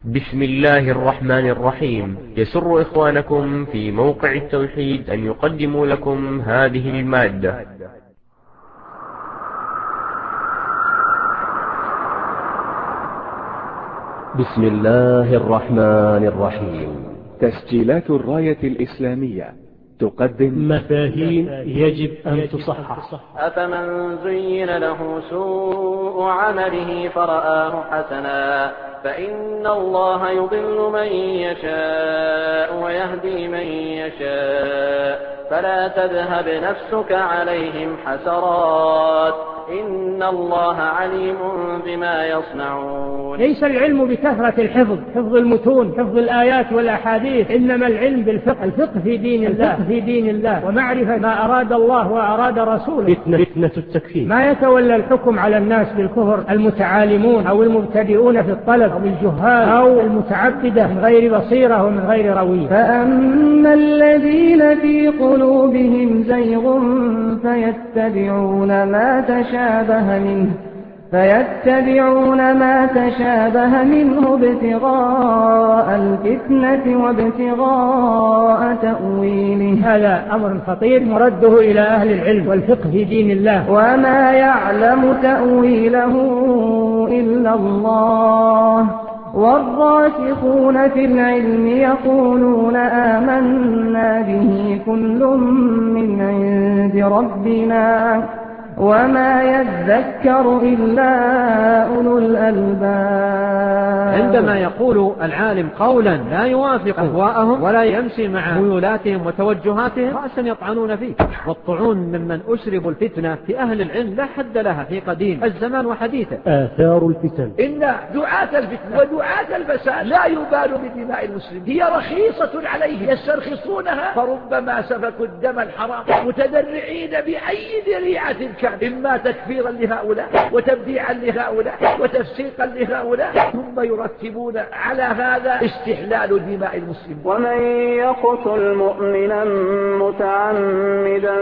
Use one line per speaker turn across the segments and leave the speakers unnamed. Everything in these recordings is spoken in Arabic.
بسم الله الرحمن الرحيم. يسر إخوانكم في موقع التوحيد أن يقدموا لكم هذه المادة.
بسم الله الرحمن الرحيم.
تسجيلات الراية الإسلامية تقدم
مفاهيم يجب أن تصحح.
أفمن زين له سوء عمله فرآه حسنا فإن الله يضل من يشاء ويهدي من يشاء فلا تذهب نفسك عليهم حسرات إن الله عليم بما يصنعون.
ليس العلم بكثرة الحفظ، حفظ المتون، حفظ الآيات والأحاديث، إنما العلم بالفقه، الفقه في دين الله ومعرفة ما أراد الله وأراد رسوله.
فتنة التكفير،
ما يتولى الحكم على الناس بالكفر المتعالمون أو المبتدئون في الطلب أو الجهال أو المتعبدة من غير بصيرة ومن غير روية.
فأما الذين في قلوبهم زيغ فيتبعون ما تشابه منه ابتغاء الفتنة وابتغاء تأويله.
هذا أمر خطير مرده إلى أهل العلم والفقه في دين الله.
وما يعلم تأويله إلا الله والراسخون في العلم يقولون آمنا به كل من عند ربنا وما يذكر إلا أولو الألباب.
عندما يقول العالم قولا لا يوافق أهواءهم ولا يمشي مع ميولاتهم وتوجهاتهم رأسا يطعنون فيه، والطعون ممن أشربوا الفتنة في أهل العلم لا حد لها في قديم الزمان وحديثه.
آثار الفتن.
إن دعاة الفتنة ودعاة الفساد لا يبالوا بدماء المسلمين، هي رخيصة عليهم يسترخصونها، فربما سفكوا الدم الحرام متدرعين بأي ذريعة كان، إما تكفيرا لهؤلاء وتبديعا لهؤلاء وتفسيقا لهؤلاء، ثم يرتبون على هذا استحلال دماء المسلمين.
ومن يقتل مؤمنا متعمدا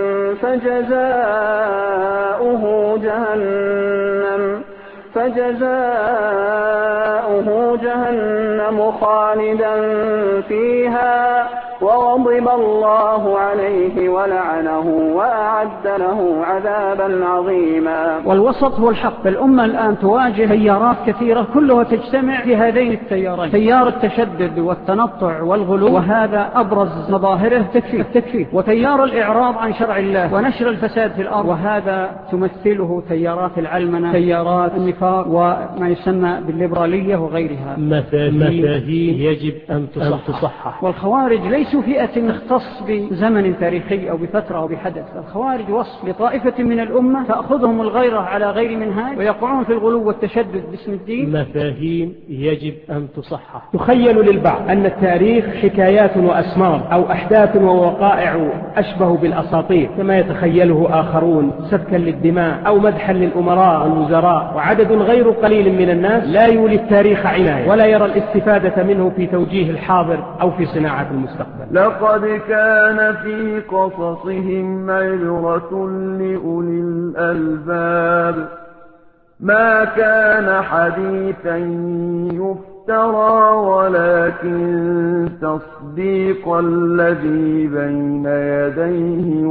فجزاؤه جهنم خالدا فيها وغضب الله عليه ولعنه وأعد له عذابا عظيما.
والوسط هو الحق. الأمة الآن تواجه تيارات كثيرة كلها تجتمع في هذين التيارين، تيار التشدد والتنطع والغلو، وهذا أبرز مظاهره التكفير، وتيار الإعراض عن شرع الله ونشر الفساد في الأرض، وهذا تمثله تيارات العلمنة، تيارات النفاق وما يسمى بالليبرالية وغيرها.
مفاهيم يجب أن تصحح.
والخوارج ليسوا فئة تختص بزمن تاريخي أو بفترة أو بحدث. الخوارج وصف لطائفة من الأمة تأخذهم الغيرة على غير منهاج ويقعون في الغلو والتشدد باسم الدين.
مفاهيم يجب أن تصحح.
تخيل للبعض أن التاريخ حكايات وأسمار أو أحداث ووقائع أشبه بالأساطير كما يتخيله آخرون، سفكا للدماء أو مدحا للأمراء والوزراء، وعدد غير قليل من الناس لا يولي التاريخ عناية ولا يرى الاستفادة منه في توجيه الحاضر أو في صناعة المستقبل.
لقد كان في قصصهم عبرة لأولي الألباب ما كان حديثا يفترى ولكن تصديق الذي بين يديه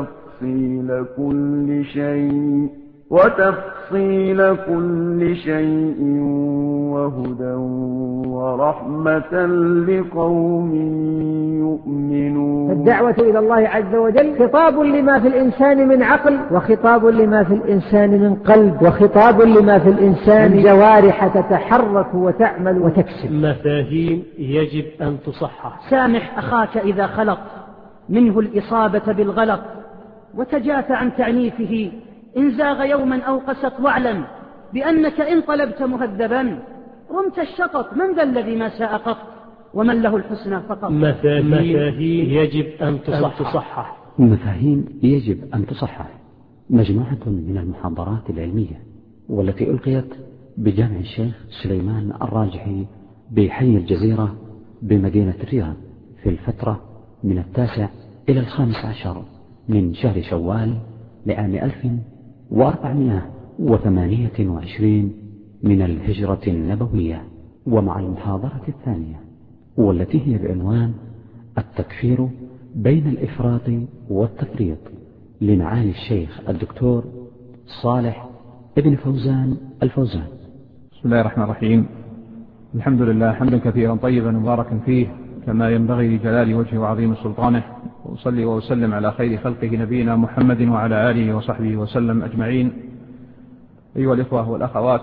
وتفصيل كل شيء وهدى ورحمة لقوم يؤمنون.
الدعوة إلى الله عز وجل خطاب لما في الإنسان من عقل، وخطاب لما في الإنسان من قلب، وخطاب لما في الإنسان من جوارح تتحرك وتعمل وتكسب.
مفاهيم يجب أن تصحح.
سامح أخاك إذا خلط منه الإصابة بالغلط وتجافى عن تعنيفه إن زاغ يوما أو قست، واعلم بأنك إن طلبت مهذبا رمت الشطط، من ذا الذي ما ساء قط ومن له الحسنى فقط.
مفاهيم يجب أن تصحح.
مفاهيم يجب أن تصحح مجموعة من المحاضرات العلمية والتي ألقيت بجامع الشيخ سليمان الراجحي بحي الجزيرة بمدينة الرياض في الفترة من 9 إلى 15 من شهر شوال لعام 1428 من الهجرة النبوية، ومع المحاضرة الثانية والتي هي بعنوان التكفير بين الإفراط والتفريط لمعالي الشيخ الدكتور صالح ابن فوزان الفوزان.
بسم الله الرحمن الرحيم. الحمد لله حمدا كثيرا طيبا مباركا فيه كما ينبغي لجلال وجهه وعظيم سلطانه، وأصلي وأسلم على خير خلقه نبينا محمد وعلى آله وصحبه وسلم أجمعين. أيها الإخوة والأخوات،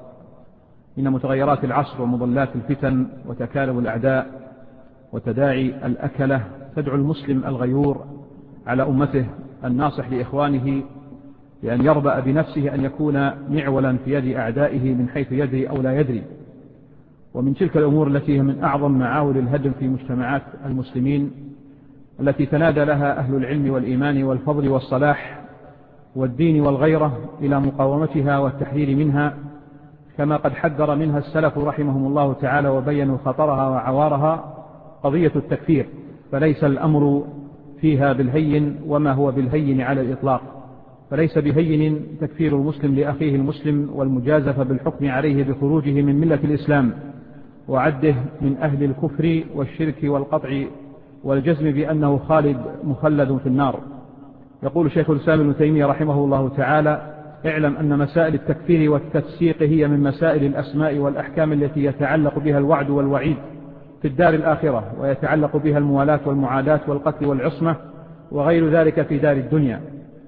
إن متغيرات العصر ومضلات الفتن وتكالب الأعداء وتداعي الأكلة تدعو المسلم الغيور على أمته الناصح لإخوانه لأن يربأ بنفسه أن يكون معولا في يد أعدائه من حيث يدري أو لا يدري. ومن تلك الأمور التي هي من أعظم معاول الهدم في مجتمعات المسلمين التي تنادى لها أهل العلم والإيمان والفضل والصلاح والدين والغيرة إلى مقاومتها والتحذير منها، كما قد حذر منها السلف رحمهم الله تعالى وبينوا خطرها وعوارها، قضية التكفير. فليس الأمر فيها بالهين وما هو بالهين على الإطلاق، فليس بهين تكفير المسلم لأخيه المسلم والمجازفة بالحكم عليه بخروجه من ملة الإسلام وعده من أهل الكفر والشرك والقطع والجزم بأنه خالد مخلد في النار. يقول شيخ الإسلام ابن تيمية رحمه الله تعالى: اعلم أن مسائل التكفير والتفسيق هي من مسائل الأسماء والأحكام التي يتعلق بها الوعد والوعيد في الدار الآخرة، ويتعلق بها الموالاة والمعاداة والقتل والعصمة وغير ذلك في دار الدنيا.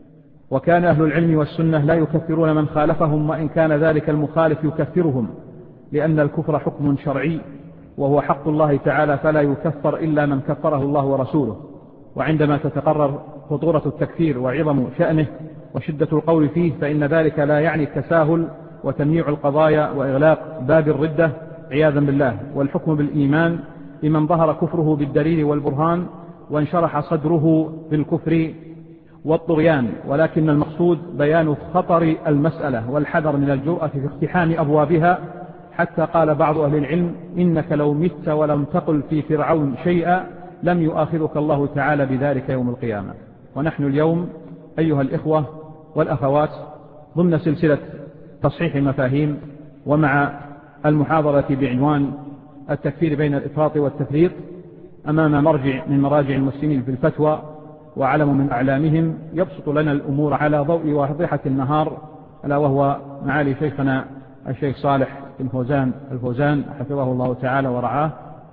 وكان أهل العلم والسنة لا يكفرون من خالفهم، وإن كان ذلك المخالف يكفرهم، لأن الكفر حكم شرعي وهو حق الله تعالى، فلا يكفر إلا من كفره الله ورسوله. وعندما تتقرر خطورة التكفير وعظم شأنه وشدة القول فيه، فإن ذلك لا يعني التساهل وتمييع القضايا وإغلاق باب الردة عياذا بالله، والحكم بالإيمان لمن ظهر كفره بالدليل والبرهان وانشرح صدره بالكفر والطغيان. ولكن المقصود بيان خطر المسألة والحذر من الجرأة في اقتحام أبوابها، حتى قال بعض أهل العلم: إنك لو مت ولم تقل في فرعون شيئا لم يؤاخذك الله تعالى بذلك يوم القيامة. ونحن اليوم أيها الإخوة والأخوات ضمن سلسلة تصحيح المفاهيم، ومع المحاضرة بعنوان التكفير بين الإفراط والتفريط، أمام مرجع من مراجع المسلمين في الفتوى وعلم من أعلامهم يبسط لنا الأمور على ضوء واضحة النهار، ألا وهو معالي شيخنا الشيخ صالح بن فوزان الفوزان حفظه الله تعالى ورعاه.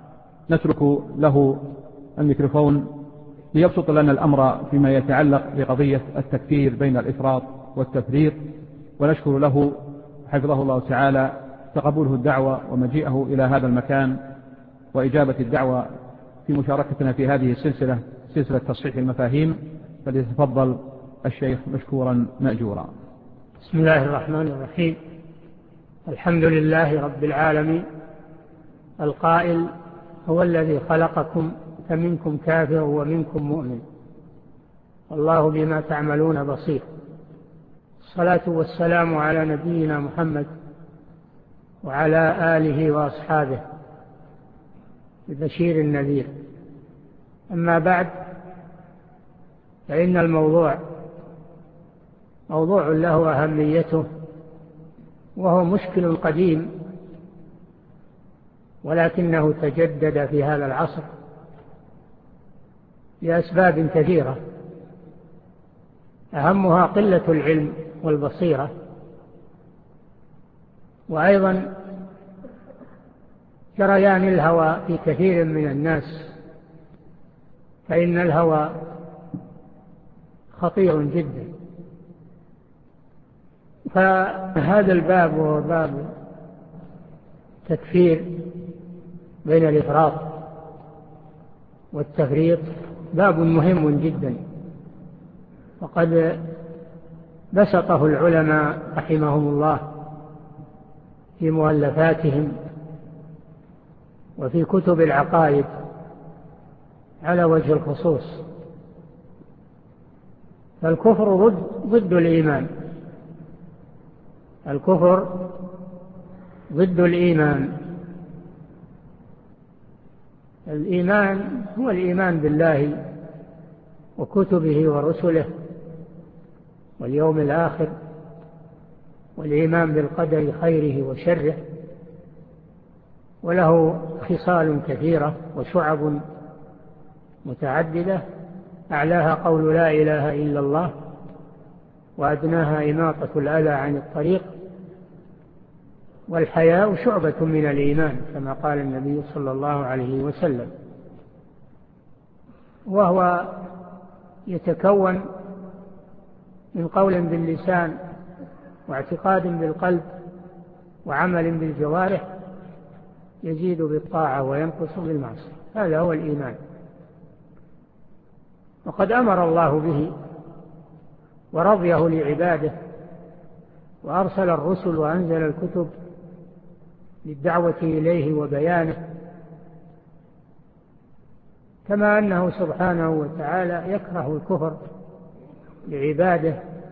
نترك له الميكروفون ليبسط لنا الأمر فيما يتعلق بقضية التكفير بين الإفراط والتفريط، ونشكر له حفظه الله تعالى تقبله الدعوة ومجيئه إلى هذا المكان وإجابة الدعوة في مشاركتنا في هذه السلسلة، سلسلة تصحيح المفاهيم. فليتفضل الشيخ مشكورا مأجورا.
بسم الله الرحمن الرحيم. الحمد لله رب العالمين، القائل: هو الذي خلقكم فمنكم كافر ومنكم مؤمن، والله بما تعملون بصير. الصلاة والسلام على نبينا محمد وعلى آله وأصحابه البشير النذير. أما بعد، فإن الموضوع موضوع له أهميته، وهو مشكل قديم، ولكنه تجدد في هذا العصر لأسباب كثيرة، أهمها قلة العلم والبصيرة، وأيضا جريان الهوى في كثير من الناس، فإن الهوى خطير جدا. فهذا الباب هو باب تكفير بين الإفراط والتفريط، باب مهم جدا، وقد بسطه العلماء رحمهم الله في مؤلفاتهم وفي كتب العقائد على وجه الخصوص. فالكفر ضد الإيمان، الكفر ضد الإيمان. الإيمان هو الإيمان بالله وكتبه ورسله واليوم الآخر، والإيمان بالقدر خيره وشره، وله خصال كثيرة وشعب متعددة، أعلاها قول لا إله إلا الله، وأدناها إماطة الأذى عن الطريق، والحياء شعبة من الإيمان كما قال النبي صلى الله عليه وسلم، وهو يتكون من قول باللسان واعتقاد بالقلب وعمل بالجوارح، يزيد بالطاعة وينقص بالمعصية. هذا هو الإيمان، وقد أمر الله به ورضيه لعباده، وأرسل الرسل وأنزل الكتب للدعوة إليه وبيانه، كما أنه سبحانه وتعالى يكره الكفر لعباده: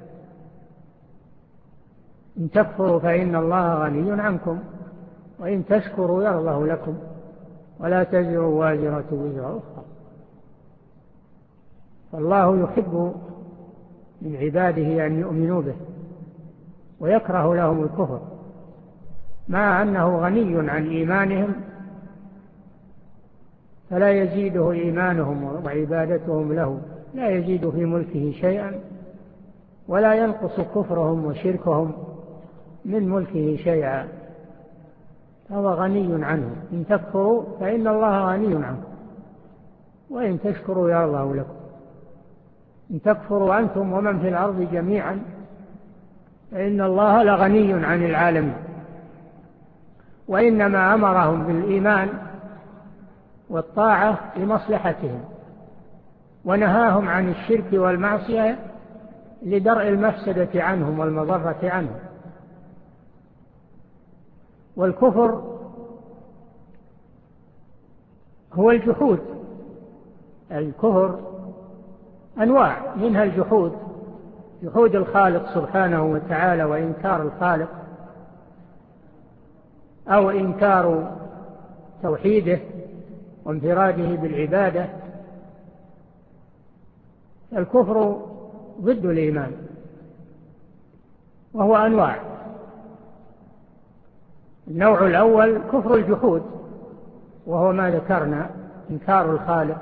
إن تكفروا فإن الله غني عنكم وإن تشكروا يرضه لكم ولا تزر وازرة وزر أخرى. فالله يحب من عباده أن يؤمنوا به ويكره لهم الكفر، مع أنه غني عن إيمانهم، فلا يزيده إيمانهم وعبادتهم له، لا يزيد في ملكه شيئا، ولا ينقص كفرهم وشركهم من ملكه شيئا، هو غني عنه. إن تكفروا فإن الله غني عنكم وإن تشكروا يرضه لكم. إن تكفروا أنتم ومن في الأرض جميعا فإن الله لغني عن العالمين، وإنما أمرهم بالإيمان والطاعة لمصلحتهم، ونهاهم عن الشرك والمعصية لدرء المفسدة عنهم والمضرة عنهم. والكفر هو الجحود. الكفر أنواع، منها الجحود، جحود الخالق سبحانه وتعالى وإنكار الخالق، أو إنكار توحيده وانفراده بالعبادة. الكفر ضد الإيمان، وهو أنواع. النوع الأول كفر الجحود، وهو ما ذكرنا: إنكار الخالق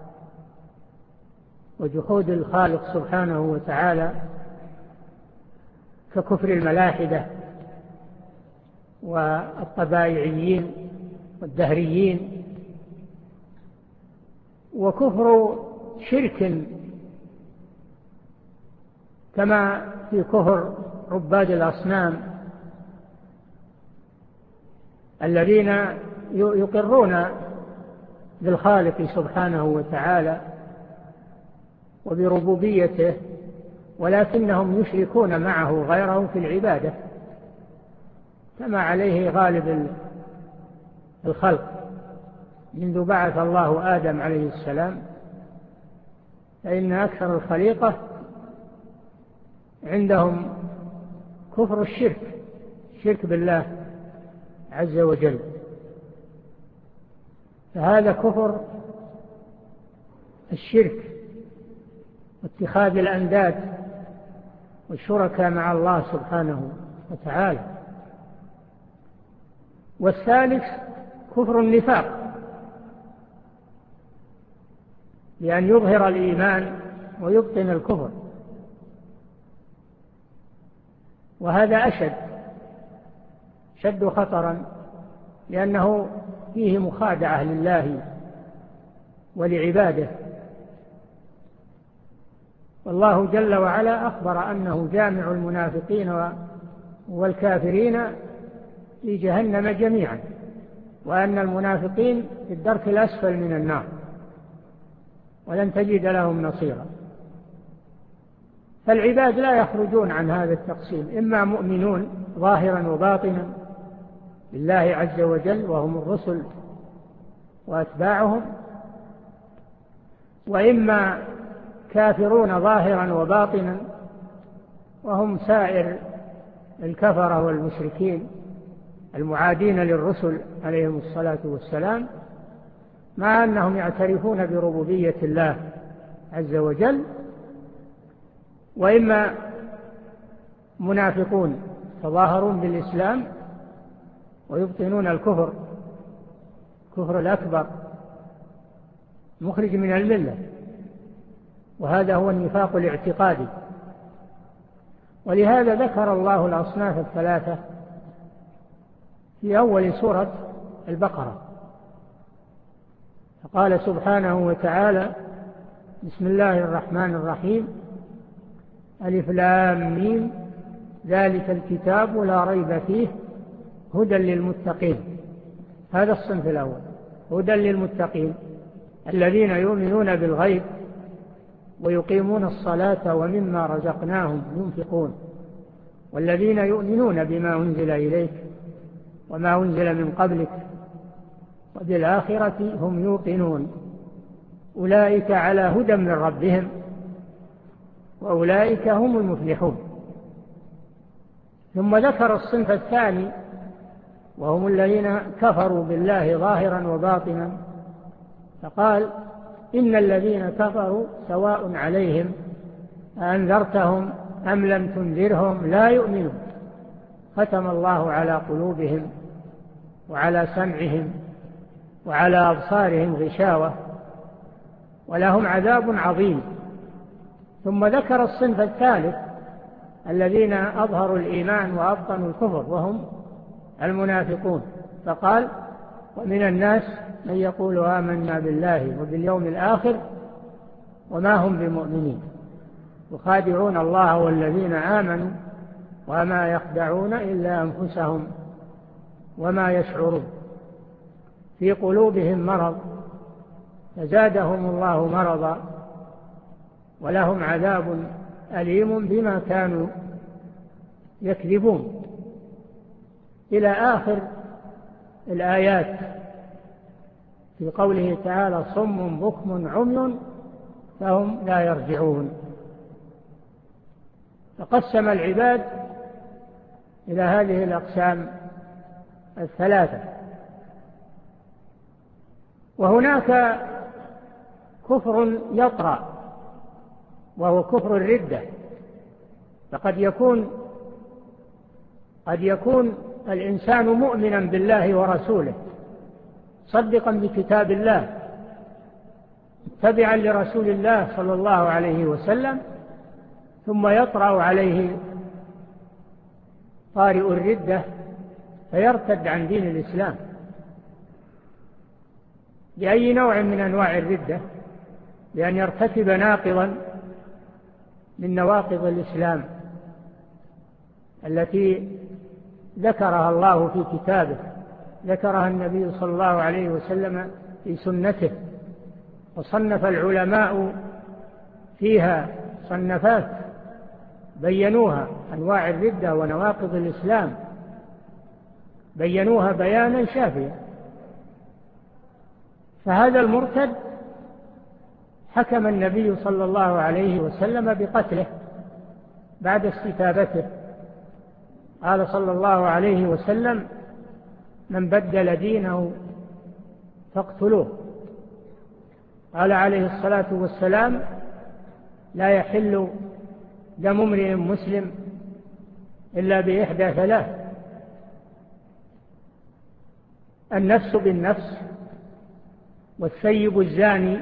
وجحود الخالق سبحانه وتعالى، ككفر الملاحدة والطبائعيين والدهريين. وكفر شرك، كما في كفر عباد الأصنام الذين يقرون بالخالق سبحانه وتعالى وبربوبيته، ولكنهم يشركون معه غيره في العبادة، كما عليه غالب الخلق منذ بعث الله آدم عليه السلام، فإن أكثر الخليقة عندهم كفر الشرك بالله عز وجل. فهذا كفر الشرك واتخاذ الأنداد والشركاء مع الله سبحانه وتعالى. والثالث كفر النفاق، بأن يظهر الإيمان ويبطن الكفر، وهذا أشد خطرا، لأنه فيه مخادعة لله ولعباده. والله جل وعلا أخبر أنه جامع المنافقين والكافرين في جهنم جميعا، وأن المنافقين في الدرك الأسفل من النار ولن تجد لهم نصيرا. فالعباد لا يخرجون عن هذا التقسيم، إما مؤمنون ظاهرا وباطنا بالله عز وجل وهم الرسل وأتباعهم، وإما كافرون ظاهرا وباطنا وهم سائر الكفرة والمشركين المعادين للرسل عليهم الصلاة والسلام، مع أنهم يعترفون بربوبية الله عز وجل. وإما منافقون تظاهرون بالإسلام ويبطنون الكفر الكفر الأكبر مخرج من الملة، وهذا هو النفاق الاعتقادي. ولهذا ذكر الله الأصناف الثلاثة في أول سورة البقرة، فقال سبحانه وتعالى: بسم الله الرحمن الرحيم، ألف لام ميم، ذلك الكتاب لا ريب فيه هدى للمتقين. هذا الصنف الأول، هدى للمتقين الذين يؤمنون بالغيب ويقيمون الصلاة ومما رزقناهم ينفقون، والذين يؤمنون بما أنزل إليك وما أنزل من قبلك وبالآخرة هم يوقنون، أولئك على هدى من ربهم وأولئك هم المفلحون. ثم ذكر الصنف الثاني وهم الذين كفروا بالله ظاهرا وباطنا، فقال: إن الذين كفروا سواء عليهم أأنذرتهم أم لم تنذرهم لا يؤمنون، ختم الله على قلوبهم وعلى سمعهم وعلى أبصارهم غشاوة ولهم عذاب عظيم. ثم ذكر الصنف الثالث الذين أظهروا الإيمان وأبطنوا الكفر وهم المنافقون، فقال: ومن الناس من يقول آمنا بالله وباليوم الآخر وما هم بمؤمنين يخادعون الله والذين آمنوا وما يخدعون إلا أنفسهم وما يشعرون، في قلوبهم مرض فزادهم الله مرضا ولهم عذاب أليم بما كانوا يكذبون، إلى آخر الآيات في قوله تعالى: صم بكم عمي فهم لا يرجعون. فقسم العباد إلى هذه الأقسام الثلاثة. وهناك كفر يطرأ وهو كفر الردة، فقد يكون الإنسان مؤمنا بالله ورسوله صدقا بكتاب الله تبعا لرسول الله صلى الله عليه وسلم، ثم يطرأ عليه طارئ الردة فيرتد عن دين الإسلام بأي نوع من أنواع الردة، بأن يرتكب ناقضا من نواقض الإسلام التي ذكرها الله في كتابه، ذكرها النبي صلى الله عليه وسلم في سنته، وصنف العلماء فيها صنفات بينوها أنواع الردة ونواقض الإسلام، بينوها بيانا شافيا. فهذا المرتد حكم النبي صلى الله عليه وسلم بقتله بعد استتابته، قال صلى الله عليه وسلم: من بدل دينه فاقتلوه. قال عليه الصلاة والسلام: لا يحل دم امرئ مسلم إلا بإحدى ثلاث: النفس بالنفس، والثيب الزاني،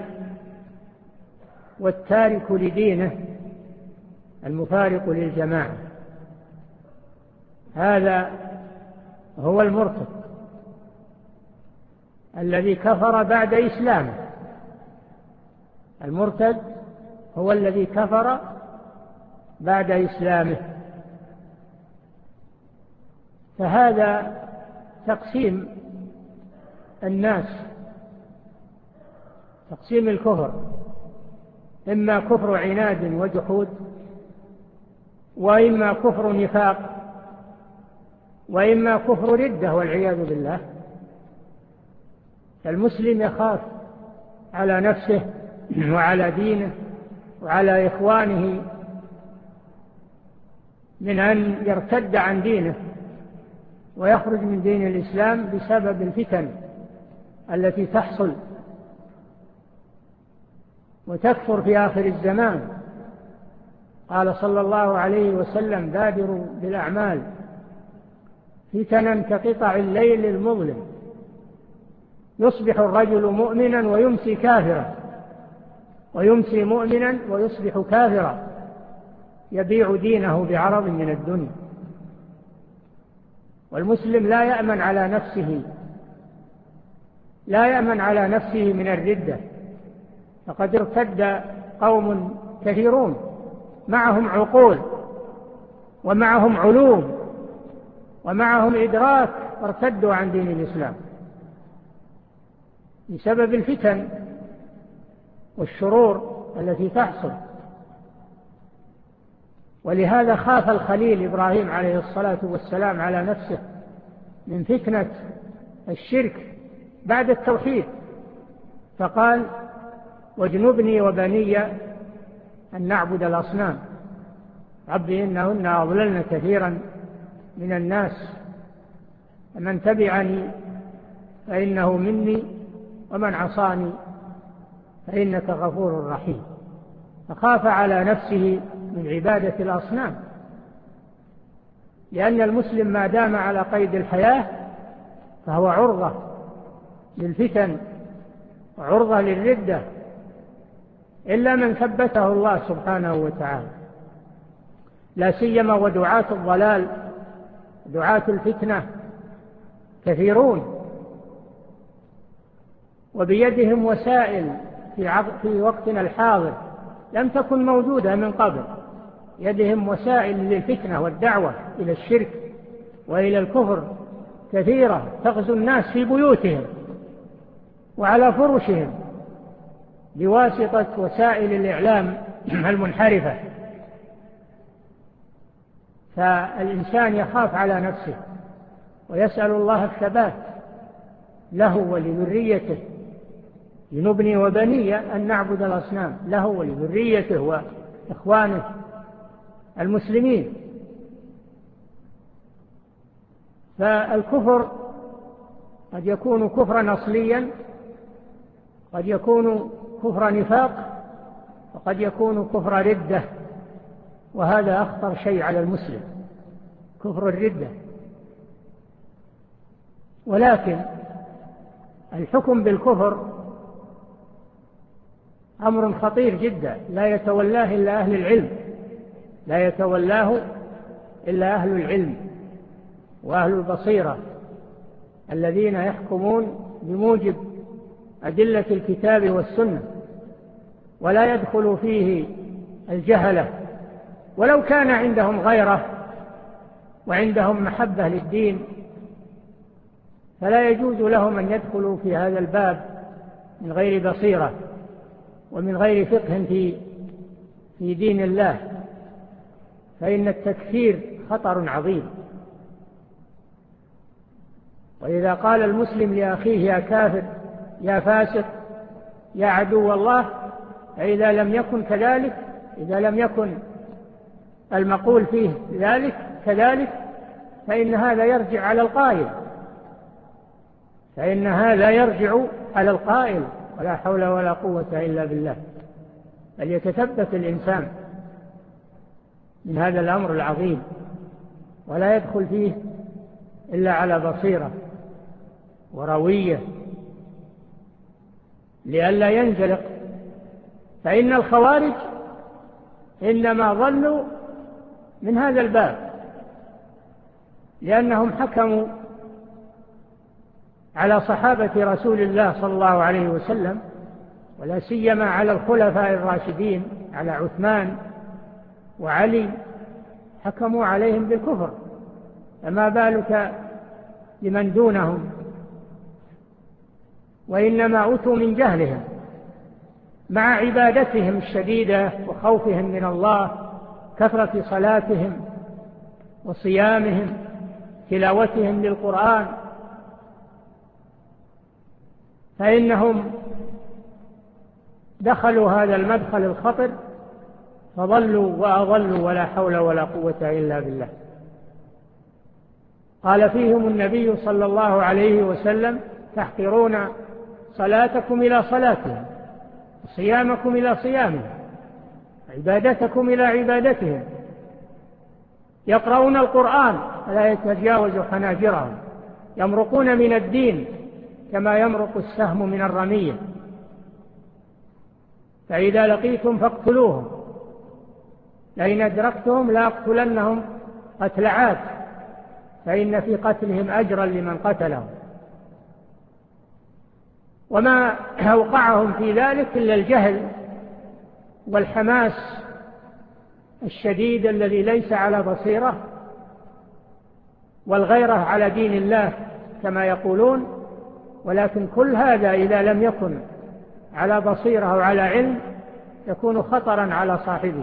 والتارك لدينه المفارق للجماعة. هذا هو المرتد الذي كفر بعد إسلامه. المرتد هو الذي كفر بعد إسلامه. فهذا تقسيم الناس، تقسيم الكفر: إما كفر عناد وجحود، وإما كفر نفاق، وإما كفر ردة والعياذ بالله. فالمسلم يخاف على نفسه وعلى دينه وعلى إخوانه من أن يرتد عن دينه ويخرج من دين الإسلام بسبب الفتن التي تحصل وتكثر في آخر الزمان. قال صلى الله عليه وسلم: بادروا بالأعمال فتنا كقطع الليل المظلم يصبح الرجل مؤمنا ويمسي كافرا، ويمسي مؤمنا ويصبح كافرا، يبيع دينه بعرض من الدنيا. والمسلم لا يأمن على نفسه من الردة. فقد ارتد قوم كثيرون معهم عقول ومعهم علوم ومعهم إدراك، ارتدوا عن دين الإسلام بسبب الفتن والشرور التي تحصل. ولهذا خاف الخليل إبراهيم عليه الصلاة والسلام على نفسه من فتنة الشرك بعد التوحيد، فقال: واجنبني وبني أن نعبد الأصنام رب إنهن أضللن كثيرا من الناس، فمن تبعني فإنه مني ومن عصاني فإنك غفور رحيم. فخاف على نفسه من عبادة الأصنام، لأن المسلم ما دام على قيد الحياة فهو عرضة للفتن وعرضة للردة، إلا من ثبته الله سبحانه وتعالى، لا سيما ودعاة الضلال دعاة الفتنة كثيرون، وبيدهم وسائل في وقتنا الحاضر لم تكن موجودة من قبل. يدهم وسائل للفتنة والدعوة إلى الشرك وإلى الكفر كثيرة، تغزو الناس في بيوتهم وعلى فرشهم بواسطة وسائل الإعلام المنحرفة. فالإنسان يخاف على نفسه ويسأل الله الثبات له ولذريته. ينبني وبني أن نعبد الأصنام، له ولذريته وإخوانه المسلمين. فالكفر قد يكون كفرا أصليا، قد يكون كفر نفاق، وقد يكون كفر ردة، وهذا أخطر شيء على المسلم، كفر الردة. ولكن الحكم بالكفر أمر خطير جدا، لا يتولاه إلا أهل العلم، لا يتولاه إلا أهل العلم وأهل البصيرة الذين يحكمون بموجب أدلة الكتاب والسنة، ولا يدخل فيه الجهلة ولو كان عندهم غيرة وعندهم محبة للدين، فلا يجوز لهم أن يدخلوا في هذا الباب من غير بصيرة ومن غير فقه في دين الله، فإن التكفير خطر عظيم. وإذا قال المسلم لأخيه يا كافر يا فاسق يا عدو الله، فإذا لم يكن كذلك، إذا لم يكن المقول فيه ذلك كذلك، فإن هذا يرجع على القائل، فإن هذا يرجع على القائل، ولا حول ولا قوة إلا بالله. بل يتثبت الإنسان من هذا الأمر العظيم ولا يدخل فيه إلا على بصيرة وروية لئلا ينزلق. فإن الخوارج إنما ظلوا من هذا الباب، لأنهم حكموا على صحابة رسول الله صلى الله عليه وسلم، ولا سيما على الخلفاء الراشدين، على عثمان وعلي، حكموا عليهم بالكفر، فما بالك لمن دونهم. وإنما أتوا من جهلهم مع عبادتهم الشديدة وخوفهم من الله، كثرة صلاتهم وصيامهم، تلاوتهم للقرآن، فإنهم دخلوا هذا المدخل الخطر فضلوا وأضلوا، ولا حول ولا قوة إلا بالله. قال فيهم النبي صلى الله عليه وسلم: تحقرون صلاتكم إلى صلاتهم، صيامكم إلى صيامهم، عبادتكم إلى عبادتهم، يقرؤون القرآن فلا يتجاوز حناجرهم، يمرقون من الدين كما يمرق السهم من الرمية. فإذا لقيتم فاقتلوهم، لئن أدركتهم لأقتلنهم قتل عاد، فإن في قتلهم أجرا لمن قتلهم. وما أوقعهم في ذلك إلا الجهل والحماس الشديد الذي ليس على بصيرة، والغيرة على دين الله كما يقولون. ولكن كل هذا إذا لم يكن على بصيرة وعلى علم يكون خطرا على صاحبه.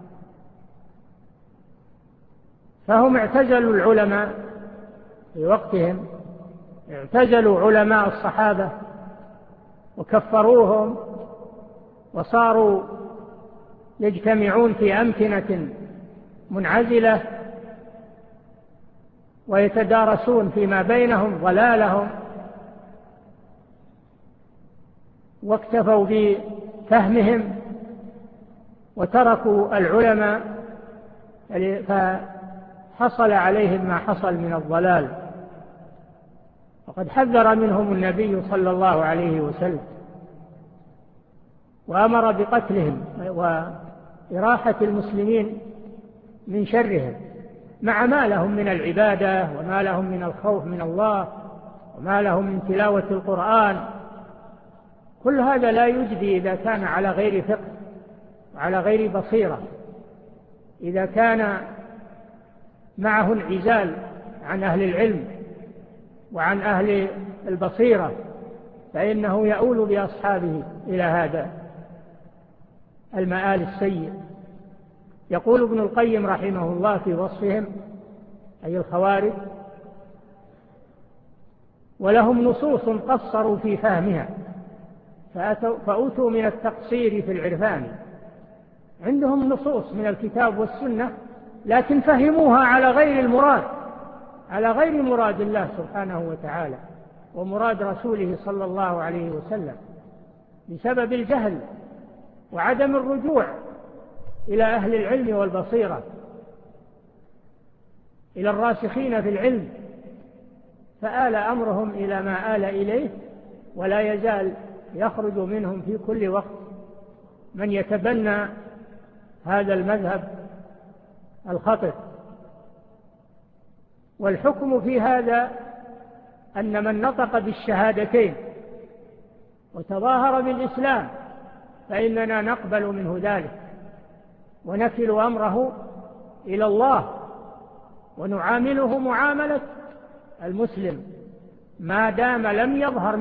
فهم اعتزلوا العلماء في وقتهم، اعتزلوا علماء الصحابة وكفروهم، وصاروا يجتمعون في أمكنة منعزلة ويتدارسون فيما بينهم ضلالهم، واكتفوا بفهمهم وتركوا العلماء، فحصل عليهم ما حصل من الضلال. وقد حذر منهم النبي صلى الله عليه وسلم وأمر بقتلهم وإراحة المسلمين من شرهم، مع ما لهم من العبادة وما لهم من الخوف من الله وما لهم من تلاوة القرآن. كل هذا لا يجدي إذا كان على غير فقه وعلى غير بصيرة. إذا كان معه انعزال عن أهل العلم وعن أهل البصيرة فإنه يؤول بأصحابه إلى هذا المآل السيء. يقول ابن القيم رحمه الله في وصفهم أي الخوارج: ولهم نصوص قصروا في فهمها فأوتوا من التقصير في العرفان. عندهم نصوص من الكتاب والسنة لكن فهموها على غير المراد، على غير مراد الله سبحانه وتعالى ومراد رسوله صلى الله عليه وسلم، بسبب الجهل وعدم الرجوع إلى أهل العلم والبصيرة، إلى الراسخين في العلم، فآل أمرهم إلى ما آل إليه. ولا يزال يخرج منهم في كل وقت من يتبنى هذا المذهب الخطئ. والحكم في هذا أن من نطق بالشهادتين وتظاهر بالإسلام فإننا نقبل منه ذلك ونكل أمره إلى الله ونعامله معاملة المسلم ما دام لم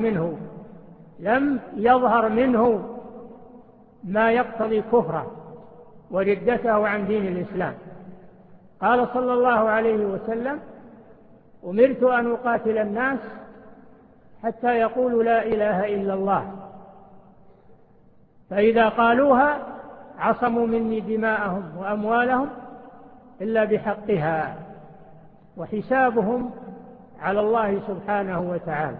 يظهر منه ما يقتضي كفره وردته عن دين الإسلام. قال صلى الله عليه وسلم: أمرت أن أقاتل الناس حتى يقولوا لا إله إلا الله، فإذا قالوها عصموا مني دماءهم وأموالهم إلا بحقها وحسابهم على الله سبحانه وتعالى.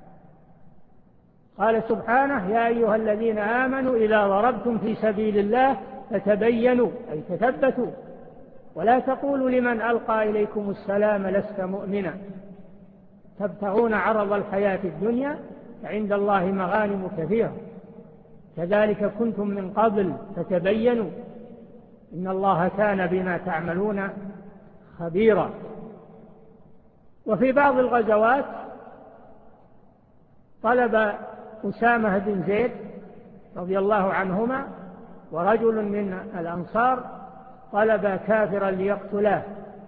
قال سبحانه: يا أيها الذين آمنوا إذا ضربتم في سبيل الله فتبينوا أي تثبتوا ولا تقولوا لمن ألقى إليكم السلام لست مؤمنا تبتغون عرض الحياة الدنيا فعند الله مغانم كثيرة كذلك كنتم من قبل فتبينوا إن الله كان بما تعملون خبيرا. وفي بعض الغزوات طلب أسامة بن زيد رضي الله عنهما ورجل من الأنصار طلب كافرا ليقتلاه،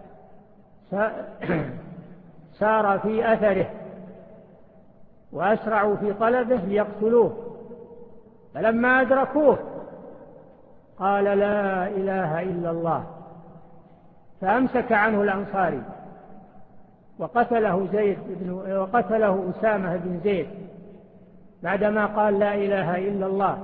سار في أثره وأسرعوا في طلبه ليقتلوه، فلما أدركوه قال لا إله إلا الله، فأمسك عنه الأنصاري وقتله أسامة بن زيد بعدما قال لا إله إلا الله،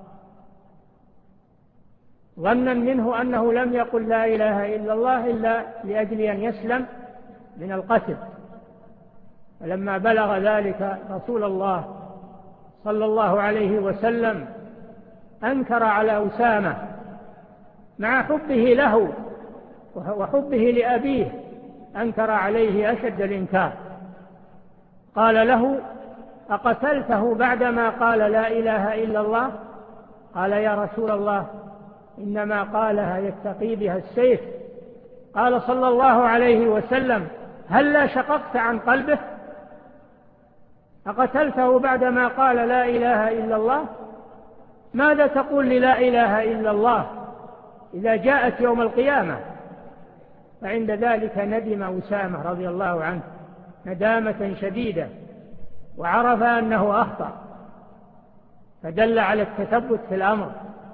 ظنا منه أنه لم يقل لا إله إلا الله إلا لأجل أن يسلم من القتل. فلما بلغ ذلك رسول الله صلى الله عليه وسلم أنكر على أسامة مع حبه له وحبه لأبيه، أنكر عليه أشد الإنكار، قال له أقتلته بعدما قال لا إله إلا الله؟ قال يا رسول الله إنما قالها يتقي بها السيف. قال صلى الله عليه وسلم هلا شققت عن قلبه؟ أقتلته بعدما قال لا إله إلا الله؟ ماذا تقول للا إله إلا الله إذا جاءت يوم القيامة؟ فعند ذلك ندم أسامة رضي الله عنه ندامة شديدة، وعرف أنه أخطأ، فدل على التثبت في الأمر،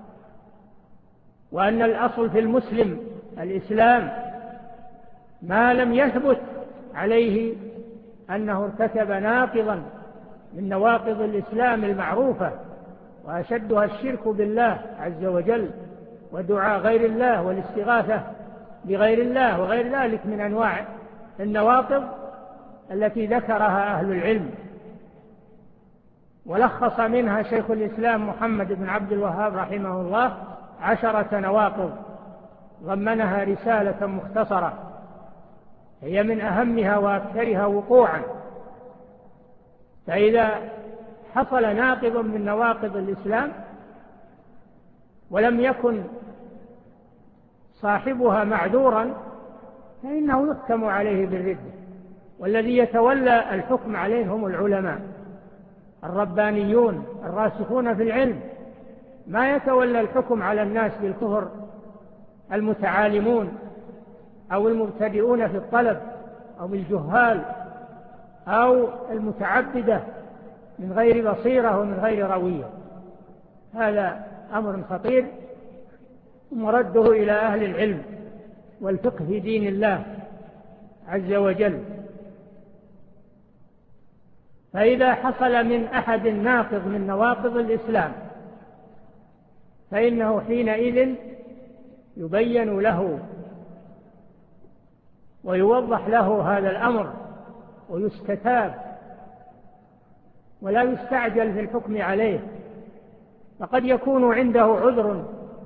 وأن الأصل في المسلم الإسلام، ما لم يثبت عليه أنه ارتكب ناقضا من نواقض الإسلام المعروفة، وأشدها الشرك بالله عز وجل ودعاء غير الله والاستغاثة بغير الله وغير ذلك من أنواع النواقض التي ذكرها أهل العلم، ولخص منها شيخ الإسلام محمد بن عبد الوهاب رحمه الله 10 نواقض ضمنها رسالة مختصرة هي من أهمها وأكثرها وقوعا. فإذا حصل ناقض من نواقض الإسلام ولم يكن صاحبها معذورا فإنه يحكم عليه بالردة، والذي يتولى الحكم عليه هم العلماء الربانيون الراسخون في العلم، ما يتولى الحكم على الناس بالكفر المتعالمون أو المبتدئون في الطلب أو الجهال أو المتعبدة من غير بصيرة ومن غير روية. هذا أمر خطير مرده إلى أهل العلم والفقه في دين الله عز وجل. فإذا حصل من أحد ناقض من نواقض الإسلام فإنه حينئذ يبين له ويوضح له هذا الأمر ويستتاب، ولا يستعجل في الحكم عليه، فقد يكون عنده عذر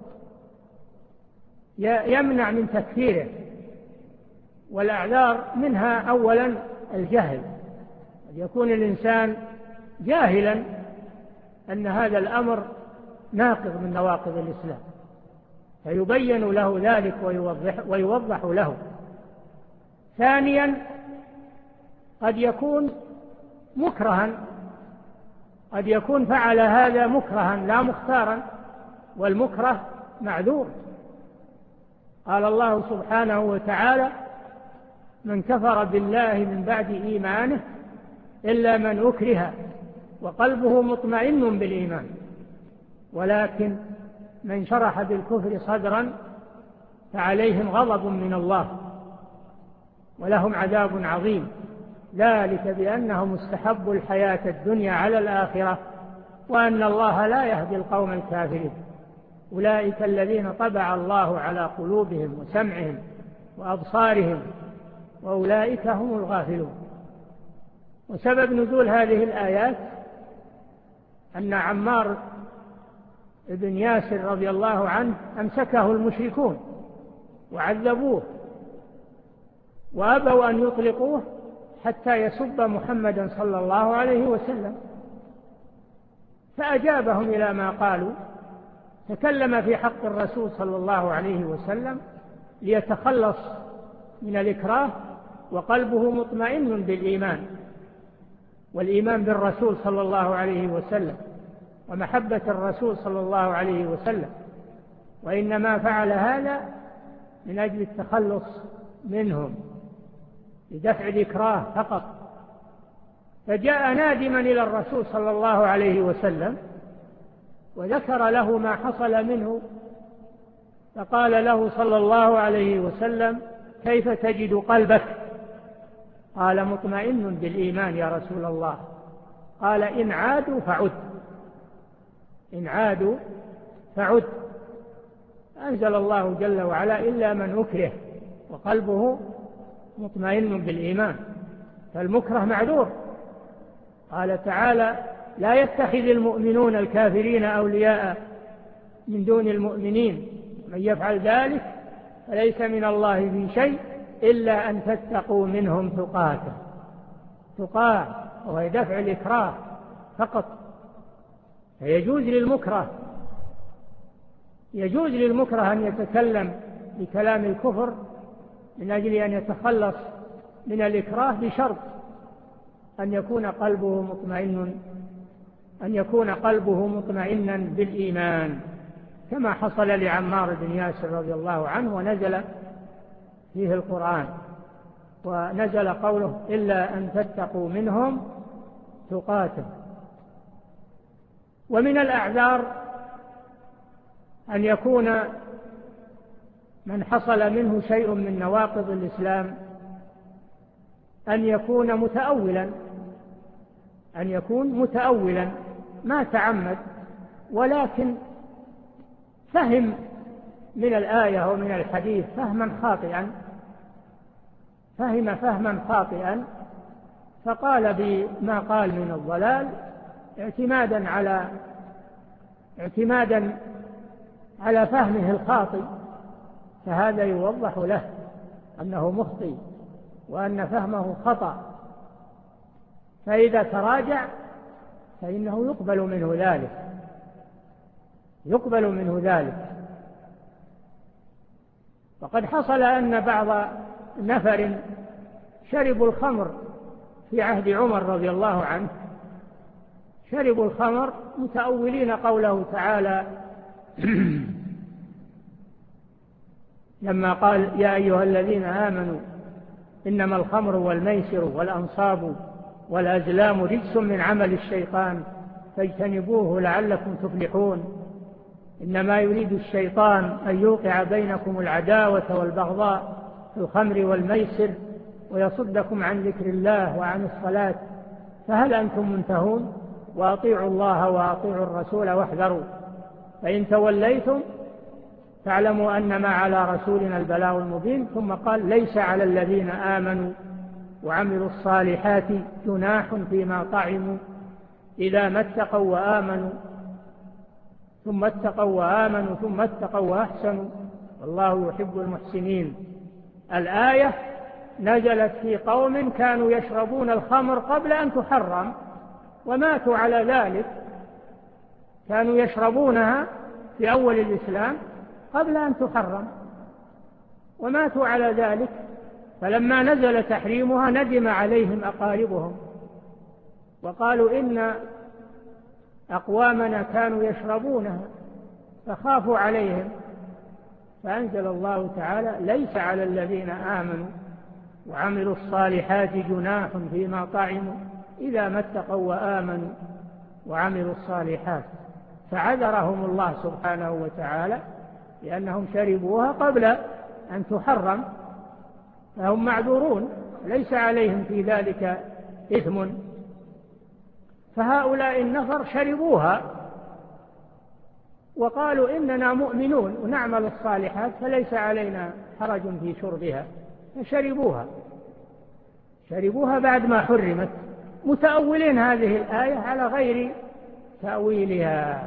يمنع من تكفيره، والأعذار منها أولا الجهل، قد يكون الإنسان جاهلا أن هذا الأمر ناقض من نواقض الإسلام فيبين له ذلك ويوضح له. ثانيا قد يكون مكرها، قد يكون فعل هذا مكرها لا مختارا، والمكره معذور. قال الله سبحانه وتعالى من كفر بالله من بعد إيمانه إلا من أكره وقلبه مطمئن بالإيمان، ولكن من شرح بالكفر صدرا فعليهم غضب من الله ولهم عذاب عظيم، ذلك بأنهم استحبوا الحياة الدنيا على الآخرة وأن الله لا يهدي القوم الكافرين، أولئك الذين طبع الله على قلوبهم وسمعهم وأبصارهم وأولئك هم الغافلون. وسبب نزول هذه الآيات أن عمار بن ياسر رضي الله عنه أمسكه المشركون وعذبوه وأبوا أن يطلقوه حتى يسب محمدا صلى الله عليه وسلم، فأجابهم إلى ما قالوا، تكلم في حق الرسول صلى الله عليه وسلم ليتخلص من الإكراه وقلبه مطمئن بالإيمان والإيمان بالرسول صلى الله عليه وسلم ومحبة الرسول صلى الله عليه وسلم، وإنما فعل هذا من أجل التخلص منهم لدفع الإكراه فقط. فجاء نادما إلى الرسول صلى الله عليه وسلم وذكر له ما حصل منه، فقال له صلى الله عليه وسلم كيف تجد قلبك؟ قال مطمئن بالإيمان يا رسول الله. قال إن عادوا فعد، إن عادوا فعد. أنزل الله جل وعلا إلا من أكره وقلبه مطمئن بالإيمان، فالمكره معذور. قال تعالى لا يتخذ المؤمنون الكافرين أولياء من دون المؤمنين من يفعل ذلك فليس من الله في شيء إلا أن تتقوا منهم تقاه وهي دفع الإكراه فقط. فيجوز للمكره أن يتكلم بكلام الكفر من أجل أن يتخلص من الإكراه بشرط أن يكون قلبه مطمئنا بالإيمان، كما حصل لعمار بن ياسر رضي الله عنه ونزل فيه القرآن، ونزل قوله إلا أن تتقوا منهم تقاتل. ومن الأعذار أن يكون من حصل منه شيء من نواقض الإسلام أن يكون متأولا ما تعمد، ولكن فهم من الآية ومن الحديث فهما خاطئا فقال بما قال من الضلال اعتمادا على فهمه الخاطئ، فهذا يوضح له أنه مخطئ وأن فهمه خطأ، فإذا تراجع فإنه يقبل منه ذلك. وقد حصل أن بعض نفر شربوا الخمر في عهد عمر رضي الله عنه، شربوا الخمر متأولين قوله تعالى لما قال يا أيها الذين آمنوا إنما الخمر والميسر والأنصاب والأزلام رجس من عمل الشيطان فاجتنبوه لعلكم تفلحون، إنما يريد الشيطان أن يوقع بينكم العداوة والبغضاء في الخمر والميسر ويصدكم عن ذكر الله وعن الصلاة فهل أنتم منتهون؟ وأطيعوا الله وأطيعوا الرسول واحذروا، فإن توليتم فاعلموا أنما على رسولنا البلاغ المبين. ثم قال ليس على الذين آمنوا وعملوا الصالحات جناح فيما طعموا إذا ما اتقوا وآمنوا ثم اتقوا وأحسنوا والله يحب المحسنين. الآية نزلت في قوم كانوا يشربون الخمر قبل أن تحرم وماتوا على ذلك، كانوا يشربونها في أول الإسلام قبل أن تحرم وماتوا على ذلك، فلما نزل تحريمها ندم عليهم أقاربهم وقالوا إن أقوامنا كانوا يشربونها فخافوا عليهم، فأنزل الله تعالى ليس على الذين آمنوا وعملوا الصالحات جناح فيما طعموا إذا ما اتقوا وآمنوا وعملوا الصالحات، فعذرهم الله سبحانه وتعالى لأنهم شربوها قبل أن تحرم، فهم معذورون ليس عليهم في ذلك إثم. فهؤلاء النفر شربوها وقالوا إننا مؤمنون ونعمل الصالحات فليس علينا حرج في شربها، فشربوها بعد ما حرمت، متأولين هذه الآية على غير تأويلها،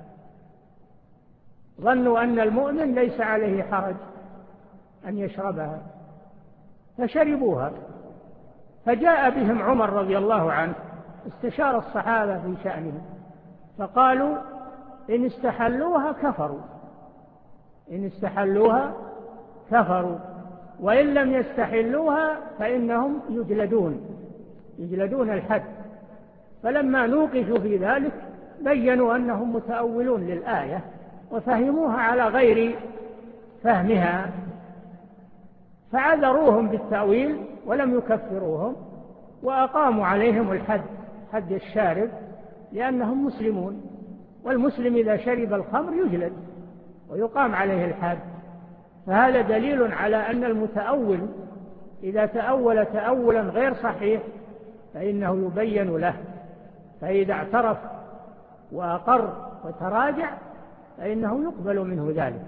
ظنوا أن المؤمن ليس عليه حرج أن يشربها فشربوها. فجاء بهم عمر رضي الله عنه استشار الصحابة في شأنهم فقالوا إن استحلوها كفروا وإن لم يستحلوها فإنهم يجلدون الحد. فلما نوقشوا في ذلك بينوا أنهم متأولون للآية وفهموها على غير فهمها، فعذروهم بالتأويل ولم يكفروهم وأقاموا عليهم الحد، حد الشارب، لأنهم مسلمون، والمسلم إذا شرب الخمر يجلد ويقام عليه الحد. فهذا دليل على أن المتأول إذا تأول تأولا غير صحيح فإنه يبين له، فإذا اعترف وأقر وتراجع فإنه يقبل منه ذلك.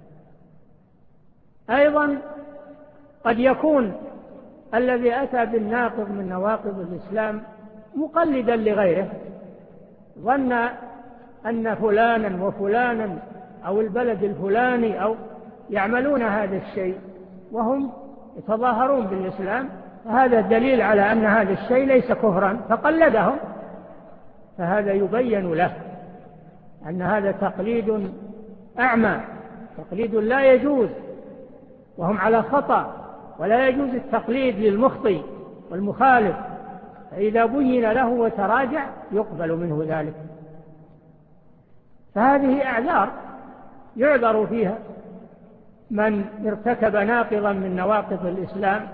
أيضا قد يكون الذي أتى بالناقض من نواقض الإسلام مقلدا لغيره، ظن أن فلانا وفلانا أو البلد الفلاني أو يعملون هذا الشيء وهم يتظاهرون بالإسلام، فهذا دليل على أن هذا الشيء ليس كفرا فقلدهم فهذا يبين له أن هذا تقليد أعمى، تقليد لا يجوز، وهم على خطأ، ولا يجوز التقليد للمخطئ والمخالف، فإذا بين له وتراجع يقبل منه ذلك. فهذه أعذار يعذر فيها من ارتكب ناقضا من نواقض الإسلام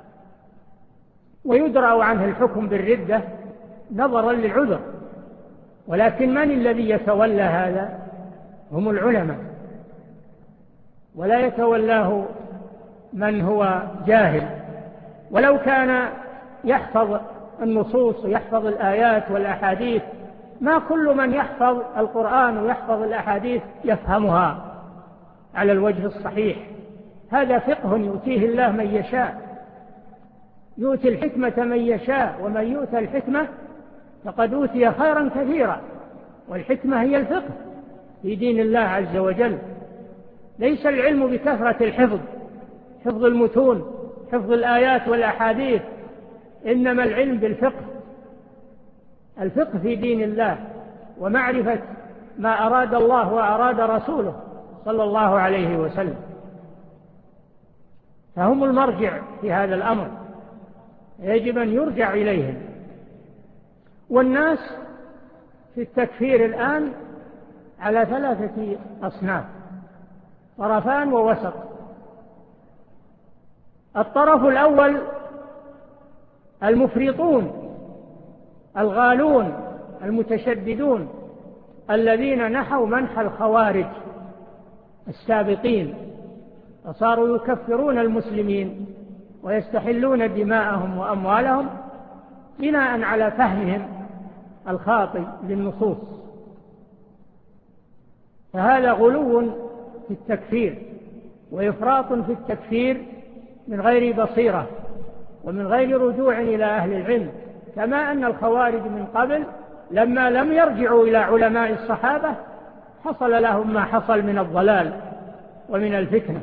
ويدرأ عنه الحكم بالردة نظرا للعذر، ولكن من الذي يتولى هذا؟ هم العلماء، ولا يتولاه من هو جاهل، ولو كان يحفظ النصوص ويحفظ الآيات والأحاديث. ما كل من يحفظ القرآن ويحفظ الأحاديث يفهمها على الوجه الصحيح. هذا فقه يؤتيه الله من يشاء، يؤتي الحكمة من يشاء، ومن يؤتى الحكمة فقد أوتي خيرا كثيرا. والحكمة هي الفقه في دين الله عز وجل. ليس العلم بكثرة الحفظ، حفظ المتون، حفظ الآيات والأحاديث، إنما العلم بالفقه، الفقه في دين الله، ومعرفة ما أراد الله وأراد رسوله صلى الله عليه وسلم. فهم المرجع في هذا الأمر، يجب أن يرجع إليهم. والناس في التكفير الآن على 3 أصناف، طرفان ووسط. الطرف الأول المفرطون الغالون المتشددون الذين نحوا منح الخوارج السابقين، فصاروا يكفرون المسلمين ويستحلون دماءهم وأموالهم بناء على فهمهم الخاطئ للنصوص. فهذا غلو في التكفير وإفراط في التكفير من غير بصيرة ومن غير رجوع إلى أهل العلم، كما أن الخوارج من قبل لما لم يرجعوا إلى علماء الصحابة حصل لهم ما حصل من الضلال ومن الفتنة.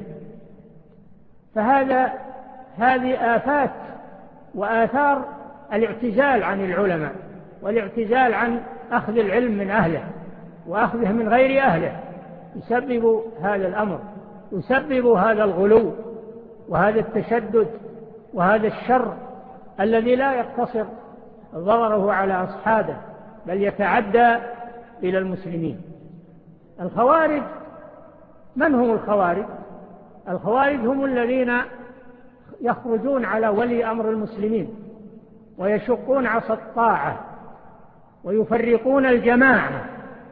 هذه آفات وآثار الاعتزال عن العلماء والاعتزال عن أخذ العلم من أهله وأخذه من غير أهله، يسبب هذا الأمر، يسبب هذا الغلو وهذا التشدد وهذا الشر الذي لا يقتصر ضرره على أصحابه بل يتعدى إلى المسلمين. الخوارج، من هم الخوارج؟ الخوارج هم الذين يخرجون على ولي أمر المسلمين ويشقون عصا الطاعة ويفرقون الجماعة،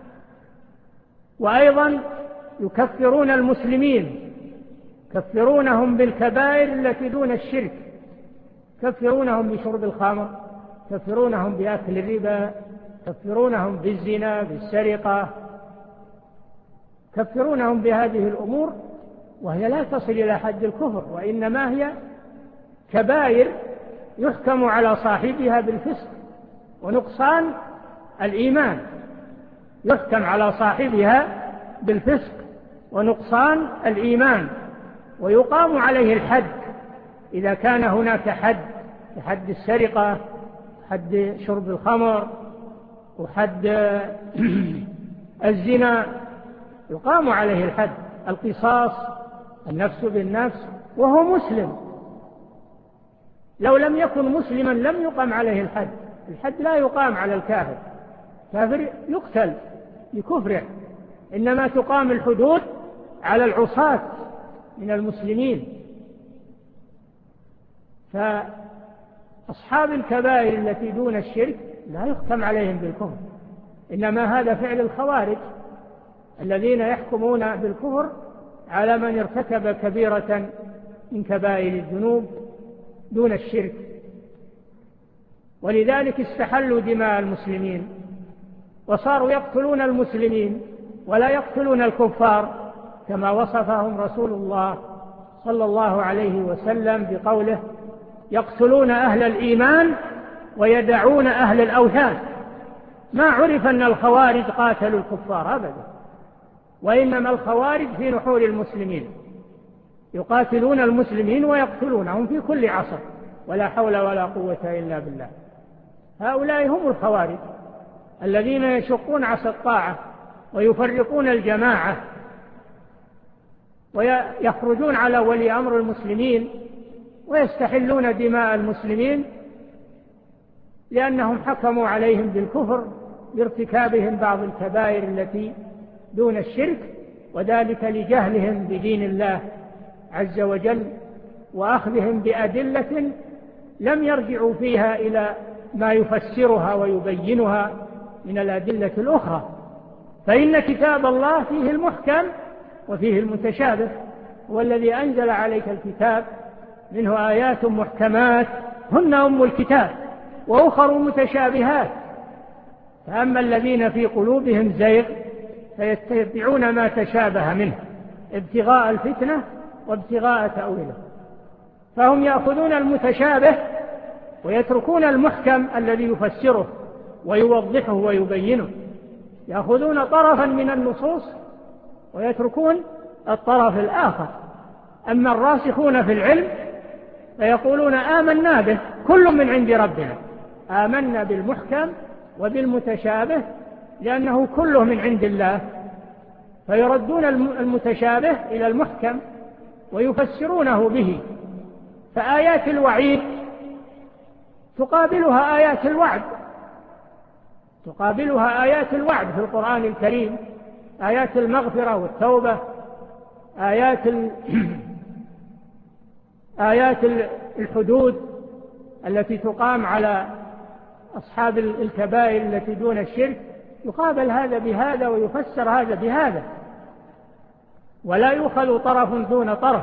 وأيضا يكفرون المسلمين، يكفرونهم بالكبائر التي دون الشرك، يكفرونهم بشرب الخمر، يكفرونهم بأكل الربا، يكفرونهم بالزنا بالسرقة، يكفرونهم بهذه الأمور وهي لا تصل إلى حد الكفر، وإنما هي كبائر يحكم على صاحبها بالفسق ونقصان الإيمان، يحكم على صاحبها بالفسق ونقصان الإيمان، ويقام عليه الحد إذا كان هناك حد السرقة، حد شرب الخمر، وحد الزنا، يقام عليه الحد، القصاص، النفس بالنفس، وهو مسلم. لو لم يكن مسلما لم يقام عليه الحد، الحد لا يقام على الكافر، كافر يقتل لكفره، إنما تقام الحدود على العصاة من المسلمين. فأصحاب الكبائر التي دون الشرك لا يحكم عليهم بالكفر، إنما هذا فعل الخوارج الذين يحكمون بالكفر على من ارتكب كبيرة من كبائر الذنوب دون الشرك. ولذلك استحلوا دماء المسلمين وصاروا يقتلون المسلمين ولا يقتلون الكفار، كما وصفهم رسول الله صلى الله عليه وسلم بقوله: يقتلون أهل الإيمان ويدعون أهل الأوثان. ما عرف أن الخوارج قاتلوا الكفار أبدا، وإنما الخوارج في نحور المسلمين يقاتلون المسلمين ويقتلونهم في كل عصر، ولا حول ولا قوة إلا بالله. هؤلاء هم الخوارج الذين يشقون عصا الطاعة ويفرقون الجماعة ويخرجون على ولي أمر المسلمين ويستحلون دماء المسلمين لأنهم حكموا عليهم بالكفر بارتكابهم بعض الكبائر التي دون الشرك، وذلك لجهلهم بدين الله عز وجل وأخذهم بأدلة لم يرجعوا فيها إلى ما يفسرها ويبينها من الأدلة الأخرى. فإن كتاب الله فيه المحكم وفيه المتشابه، هو الذي أنزل عليك الكتاب منه آيات محكمات هن أم الكتاب وأخر متشابهات، فأما الذين في قلوبهم زيغ فيتبعون ما تشابه منه ابتغاء الفتنة وابتغاء تأويله، فهم يأخذون المتشابه ويتركون المحكم الذي يفسره ويوضحه ويبينه، يأخذون طرفا من النصوص ويتركون الطرف الآخر. أما الراسخون في العلم فيقولون آمنا به كل من عند ربنا، آمنا بالمحكم وبالمتشابه لأنه كله من عند الله، فيردون المتشابه إلى المحكم ويفسرونه به. فآيات الوعيد تقابلها آيات الوعد، تقابلها آيات الوعد في القرآن الكريم، آيات المغفرة والتوبة، آيات الحدود التي تقام على أصحاب الكبائر التي دون الشرك، يقابل هذا بهذا ويفسر هذا بهذا، ولا يؤخذ طرف دون طرف.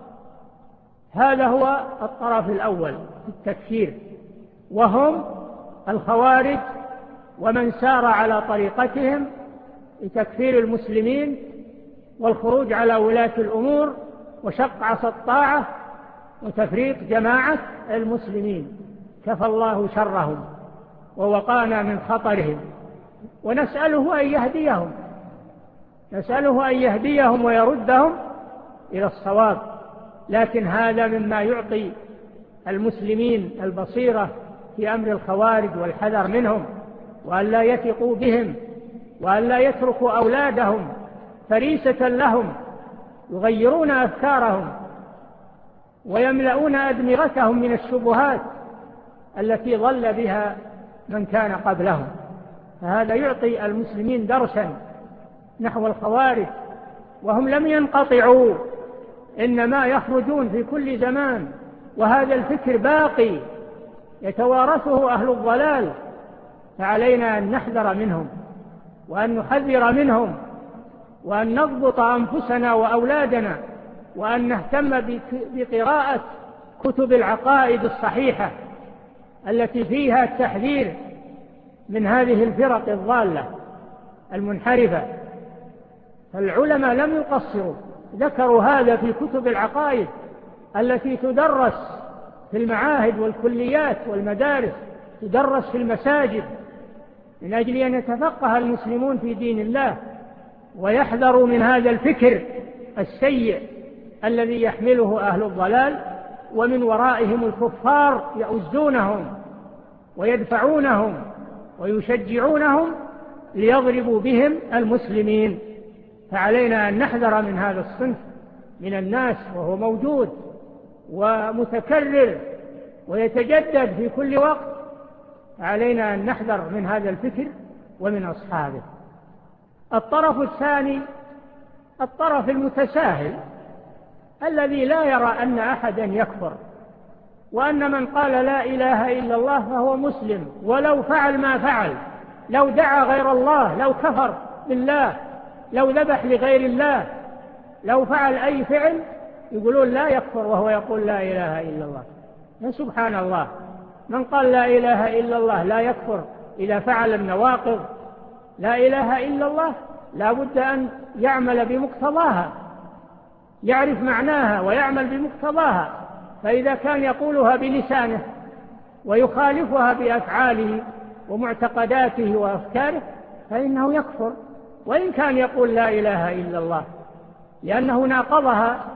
هذا هو الطرف الأول في التكفير، وهم الخوارج ومن سار على طريقتهم لتكفير المسلمين والخروج على ولاة الأمور وشق عصا الطاعة وتفريق جماعة المسلمين. كفى الله شرهم ووقانا من خطرهم، ونسأله أن يهديهم، نسأله أن يهديهم ويردهم إلى الصواب. لكن هذا مما يعطي المسلمين البصيرة في أمر الخوارج والحذر منهم، وأن لا يثقوا بهم، وأن لا يتركوا أولادهم فريسة لهم يغيرون أفكارهم ويملؤون أدمغتهم من الشبهات التي ضل بها من كان قبلهم. فهذا يعطي المسلمين درسا نحو الخوارج، وهم لم ينقطعوا، إنما يخرجون في كل زمان، وهذا الفكر باقي يتوارثه أهل الضلال، فعلينا أن نحذر منهم وأن نحذر منهم وأن نضبط أنفسنا وأولادنا، وأن نهتم بقراءة كتب العقائد الصحيحة التي فيها التحذير من هذه الفرق الضالة المنحرفة. فالعلماء لم يقصروا، ذكروا هذا في كتب العقائد التي تدرس في المعاهد والكليات والمدارس، تدرس في المساجد، من أجل أن يتفقه المسلمون في دين الله ويحذروا من هذا الفكر السيء الذي يحمله أهل الضلال، ومن ورائهم الكفار يؤزونهم ويدفعونهم ويشجعونهم ليضربوا بهم المسلمين. فعلينا أن نحذر من هذا الصنف من الناس، وهو موجود ومتكرر ويتجدد في كل وقت. علينا أن نحذر من هذا الفكر ومن أصحابه. الطرف الثاني الطرف المتساهل الذي لا يرى أن أحدا يكفر، وأن من قال لا إله إلا الله فهو مسلم ولو فعل ما فعل، لو دعا غير الله، لو كفر بالله، لو ذبح لغير الله، لو فعل أي فعل، يقولون لا يكفر وهو يقول لا إله إلا الله. سبحان الله، من قال لا إله إلا الله لا يكفر إذا فعل النواقض. لا إله إلا الله لا بد أن يعمل بمقتضاها، يعرف معناها ويعمل بمقتضاها. فإذا كان يقولها بلسانه ويخالفها بأفعاله ومعتقداته وأفكاره فإنه يكفر، وإن كان يقول لا إله إلا الله، لأنه ناقضها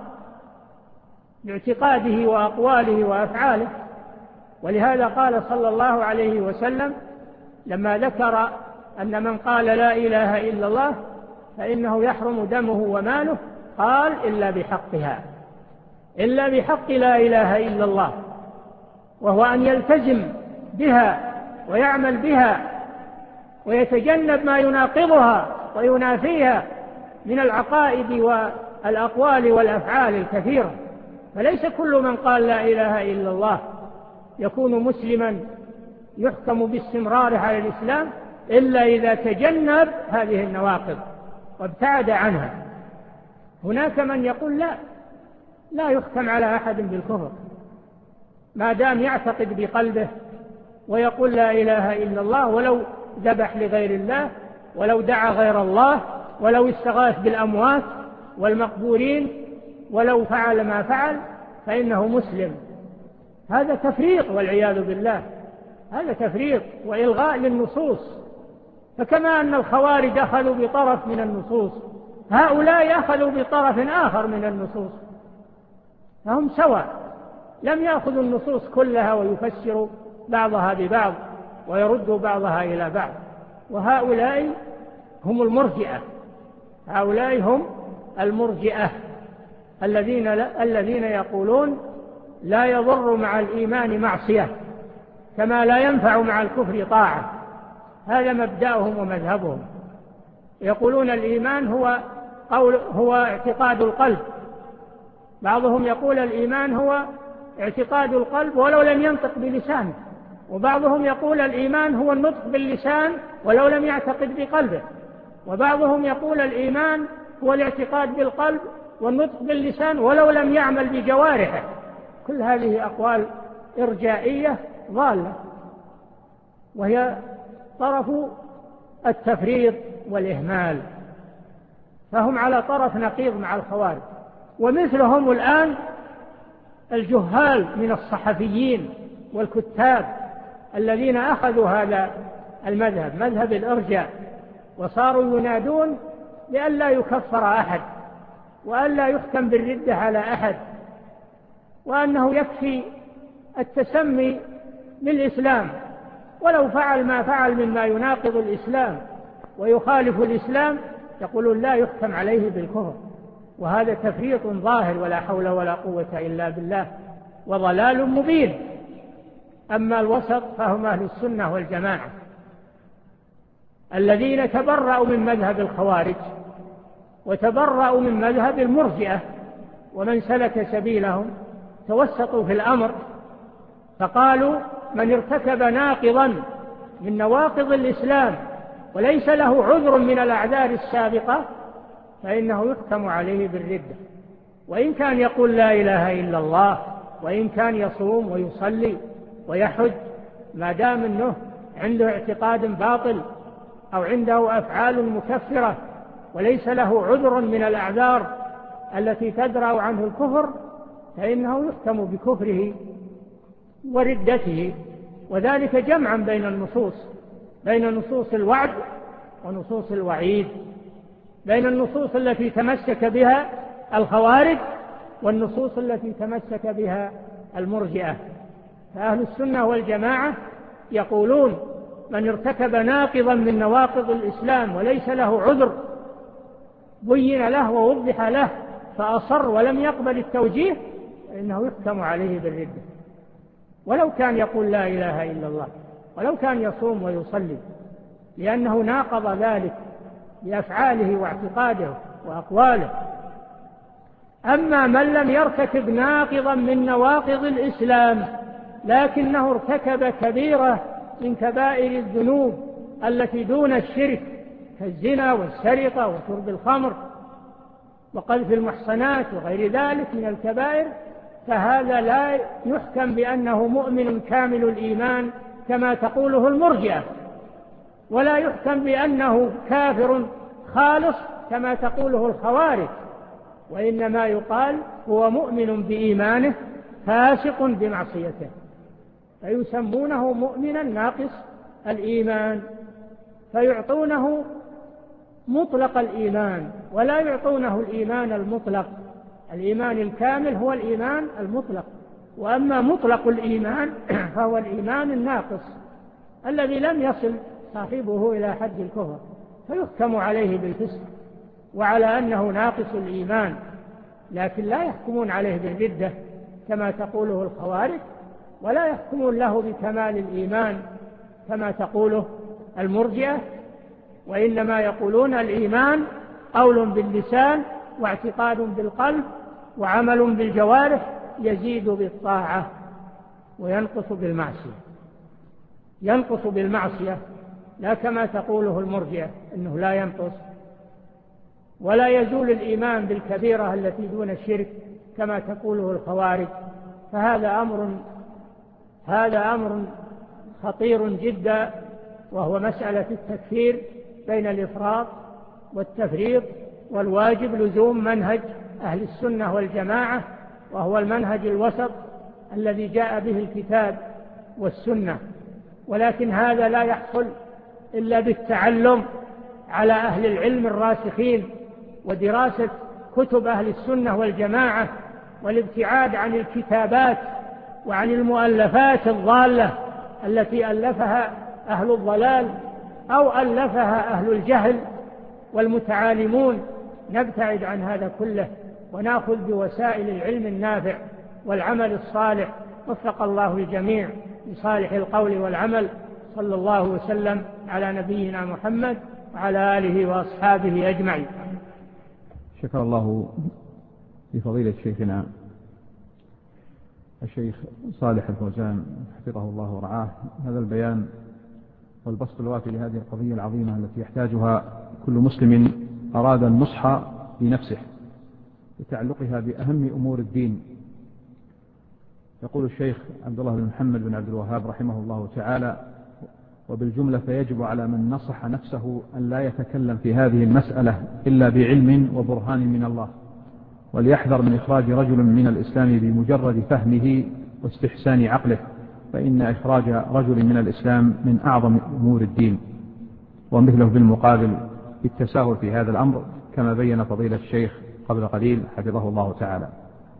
باعتقاده وأقواله وأفعاله. ولهذا قال صلى الله عليه وسلم لما ذكر أن من قال لا إله إلا الله فإنه يحرم دمه وماله، قال إلا بحقها، إلا بحق لا إله إلا الله، وهو أن يلتزم بها ويعمل بها ويتجنب ما يناقضها وينافيها من العقائد والأقوال والأفعال الكثيرة. فليس كل من قال لا إله إلا الله يكون مسلما يحكم باستمرار على الإسلام إلا إذا تجنب هذه النواقض وابتعد عنها. هناك من يقول لا يحكم على أحد بالكفر ما دام يعتقد بقلبه ويقول لا إله إلا الله، ولو ذبح لغير الله، ولو دعا غير الله، ولو استغاث بالأموات والمقبورين، ولو فعل ما فعل فإنه مسلم. هذا تفريط والعياذ بالله، هذا تفريط وإلغاء للنصوص. فكما أن الخوارج أخذوا بطرف من النصوص، هؤلاء أخذوا بطرف آخر من النصوص، فهم سواء، لم يأخذوا النصوص كلها ويفسروا بعضها ببعض ويردوا بعضها إلى بعض. وهؤلاء هم المرجئة، هؤلاء هم المرجئة الذين يقولون لا يضر مع الإيمان معصية كما لا ينفع مع الكفر طاعة. هذا مبدأهم ومذهبهم. يقولون الإيمان هو اعتقاد القلب، بعضهم يقول الإيمان هو اعتقاد القلب ولو لم ينطق بلسانه، وبعضهم يقول الإيمان هو النطق باللسان ولو لم يعتقد بقلبه، وبعضهم يقول الإيمان هو الاعتقاد بالقلب والنطق باللسان ولو لم يعمل بجوارحه. كل هذه أقوال إرجائية ضالة، وهي طرف التفريط والإهمال، فهم على طرف نقيض مع الخوارج. ومثلهم الآن الجهال من الصحفيين والكتاب الذين أخذوا هذا المذهب، مذهب الإرجاء، وصاروا ينادون بأن لا يكفر أحد وأن لا يحكم بالردة على أحد، وأنه يكفي التسمي بالإسلام ولو فعل ما فعل مما يناقض الإسلام ويخالف الإسلام، يقولون لا يحكم عليه بالكفر. وهذا تفريط ظاهر ولا حول ولا قوة إلا بالله، وضلال مبين. أما الوسط فهم أهل السنة والجماعة الذين تبرأوا من مذهب الخوارج وتبرأوا من مذهب المرجئة، ومن سلك سبيلهم توسطوا في الأمر فقالوا من ارتكب ناقضا من نواقض الإسلام وليس له عذر من الأعذار السابقة فإنه يحكم عليه بالردة، وإن كان يقول لا إله إلا الله، وإن كان يصوم ويصلي ويحج، ما دام أنه عنده اعتقاد باطل أو عنده أفعال مكفرة وليس له عذر من الأعذار التي تدرأ عنه الكفر فإنه يحكم بكفره وردته. وذلك جمعا بين النصوص، بين نصوص الوعد ونصوص الوعيد، بين النصوص التي تمسك بها الخوارج والنصوص التي تمسك بها المرجئة. فأهل السنة والجماعة يقولون من ارتكب ناقضا من نواقض الإسلام وليس له عذر بين له ووضح له فأصر ولم يقبل التوجيه فإنه يحكم عليه بالردة، ولو كان يقول لا إله إلا الله، ولو كان يصوم ويصلي، لأنه ناقض ذلك بأفعاله واعتقاده وأقواله. أما من لم يرتكب ناقضا من نواقض الإسلام لكنه ارتكب كبيرة من كبائر الذنوب التي دون الشرك كالزنا والسرقة وشرب الخمر وقذف المحصنات وغير ذلك من الكبائر، فهذا لا يحكم بأنه مؤمن كامل الإيمان كما تقوله المرجئة، ولا يحكم بأنه كافر خالص كما تقوله الخوارج، وإنما يقال هو مؤمن بإيمانه فاسق بمعصيته، فيسمونه مؤمنا ناقص الإيمان، فيعطونه مطلق الإيمان ولا يعطونه الإيمان المطلق. الإيمان الكامل هو الإيمان المطلق، وأما مطلق الإيمان فهو الإيمان الناقص الذي لم يصل صاحبه إلى حد الكفر فيحكم عليه بالفسق وعلى أنه ناقص الإيمان، لكن لا يحكمون عليه بالردة كما تقوله الخوارج، ولا يحكمون له بكمال الإيمان كما تقوله المرجئة، وإنما يقولون الإيمان قول باللسان واعتقاد بالقلب وعمل بالجوارح يزيد بالطاعة وينقص بالمعصية. ينقص بالمعصية لا كما تقوله المرجئة إنه لا ينقص، ولا يزول الإيمان بالكبيرة التي دون الشرك كما تقوله الخوارج. فهذا أمر خطير جدا، وهو مسألة التكفير بين الإفراط والتفريط، والواجب لزوم منهج أهل السنة والجماعة، وهو المنهج الوسط الذي جاء به الكتاب والسنة. ولكن هذا لا يحصل إلا بالتعلم على أهل العلم الراسخين ودراسة كتب أهل السنة والجماعة، والابتعاد عن الكتابات وعن المؤلفات الضالة التي ألفها أهل الضلال أو ألفها أهل الجهل والمتعالمون. نبتعد عن هذا كله ونأخذ بوسائل العلم النافع والعمل الصالح. وفق الله الجميع لصالح القول والعمل. صلى الله وسلم على نبينا محمد وعلى آله وأصحابه أجمعين.
شكر الله لفضيلة شيخنا الشيخ صالح الفوزان حفظه الله ورعاه هذا البيان والبسط الوافي لهذه القضية العظيمة التي يحتاجها كل مسلم أراد النصح لنفسه لتعلقها بأهم أمور الدين. يقول الشيخ عبد الله بن محمد بن عبد الوهاب رحمه الله تعالى: وبالجملة فيجب على من نصح نفسه أن لا يتكلم في هذه المسألة إلا بعلم وبرهان من الله، وليحذر من إخراج رجل من الإسلام بمجرد فهمه واستحسان عقله، فإن إخراج رجل من الإسلام من أعظم أمور الدين، ومثله بالمقابل بالتساهل في هذا الأمر كما بين فضيلة الشيخ قبل قليل حفظه الله تعالى.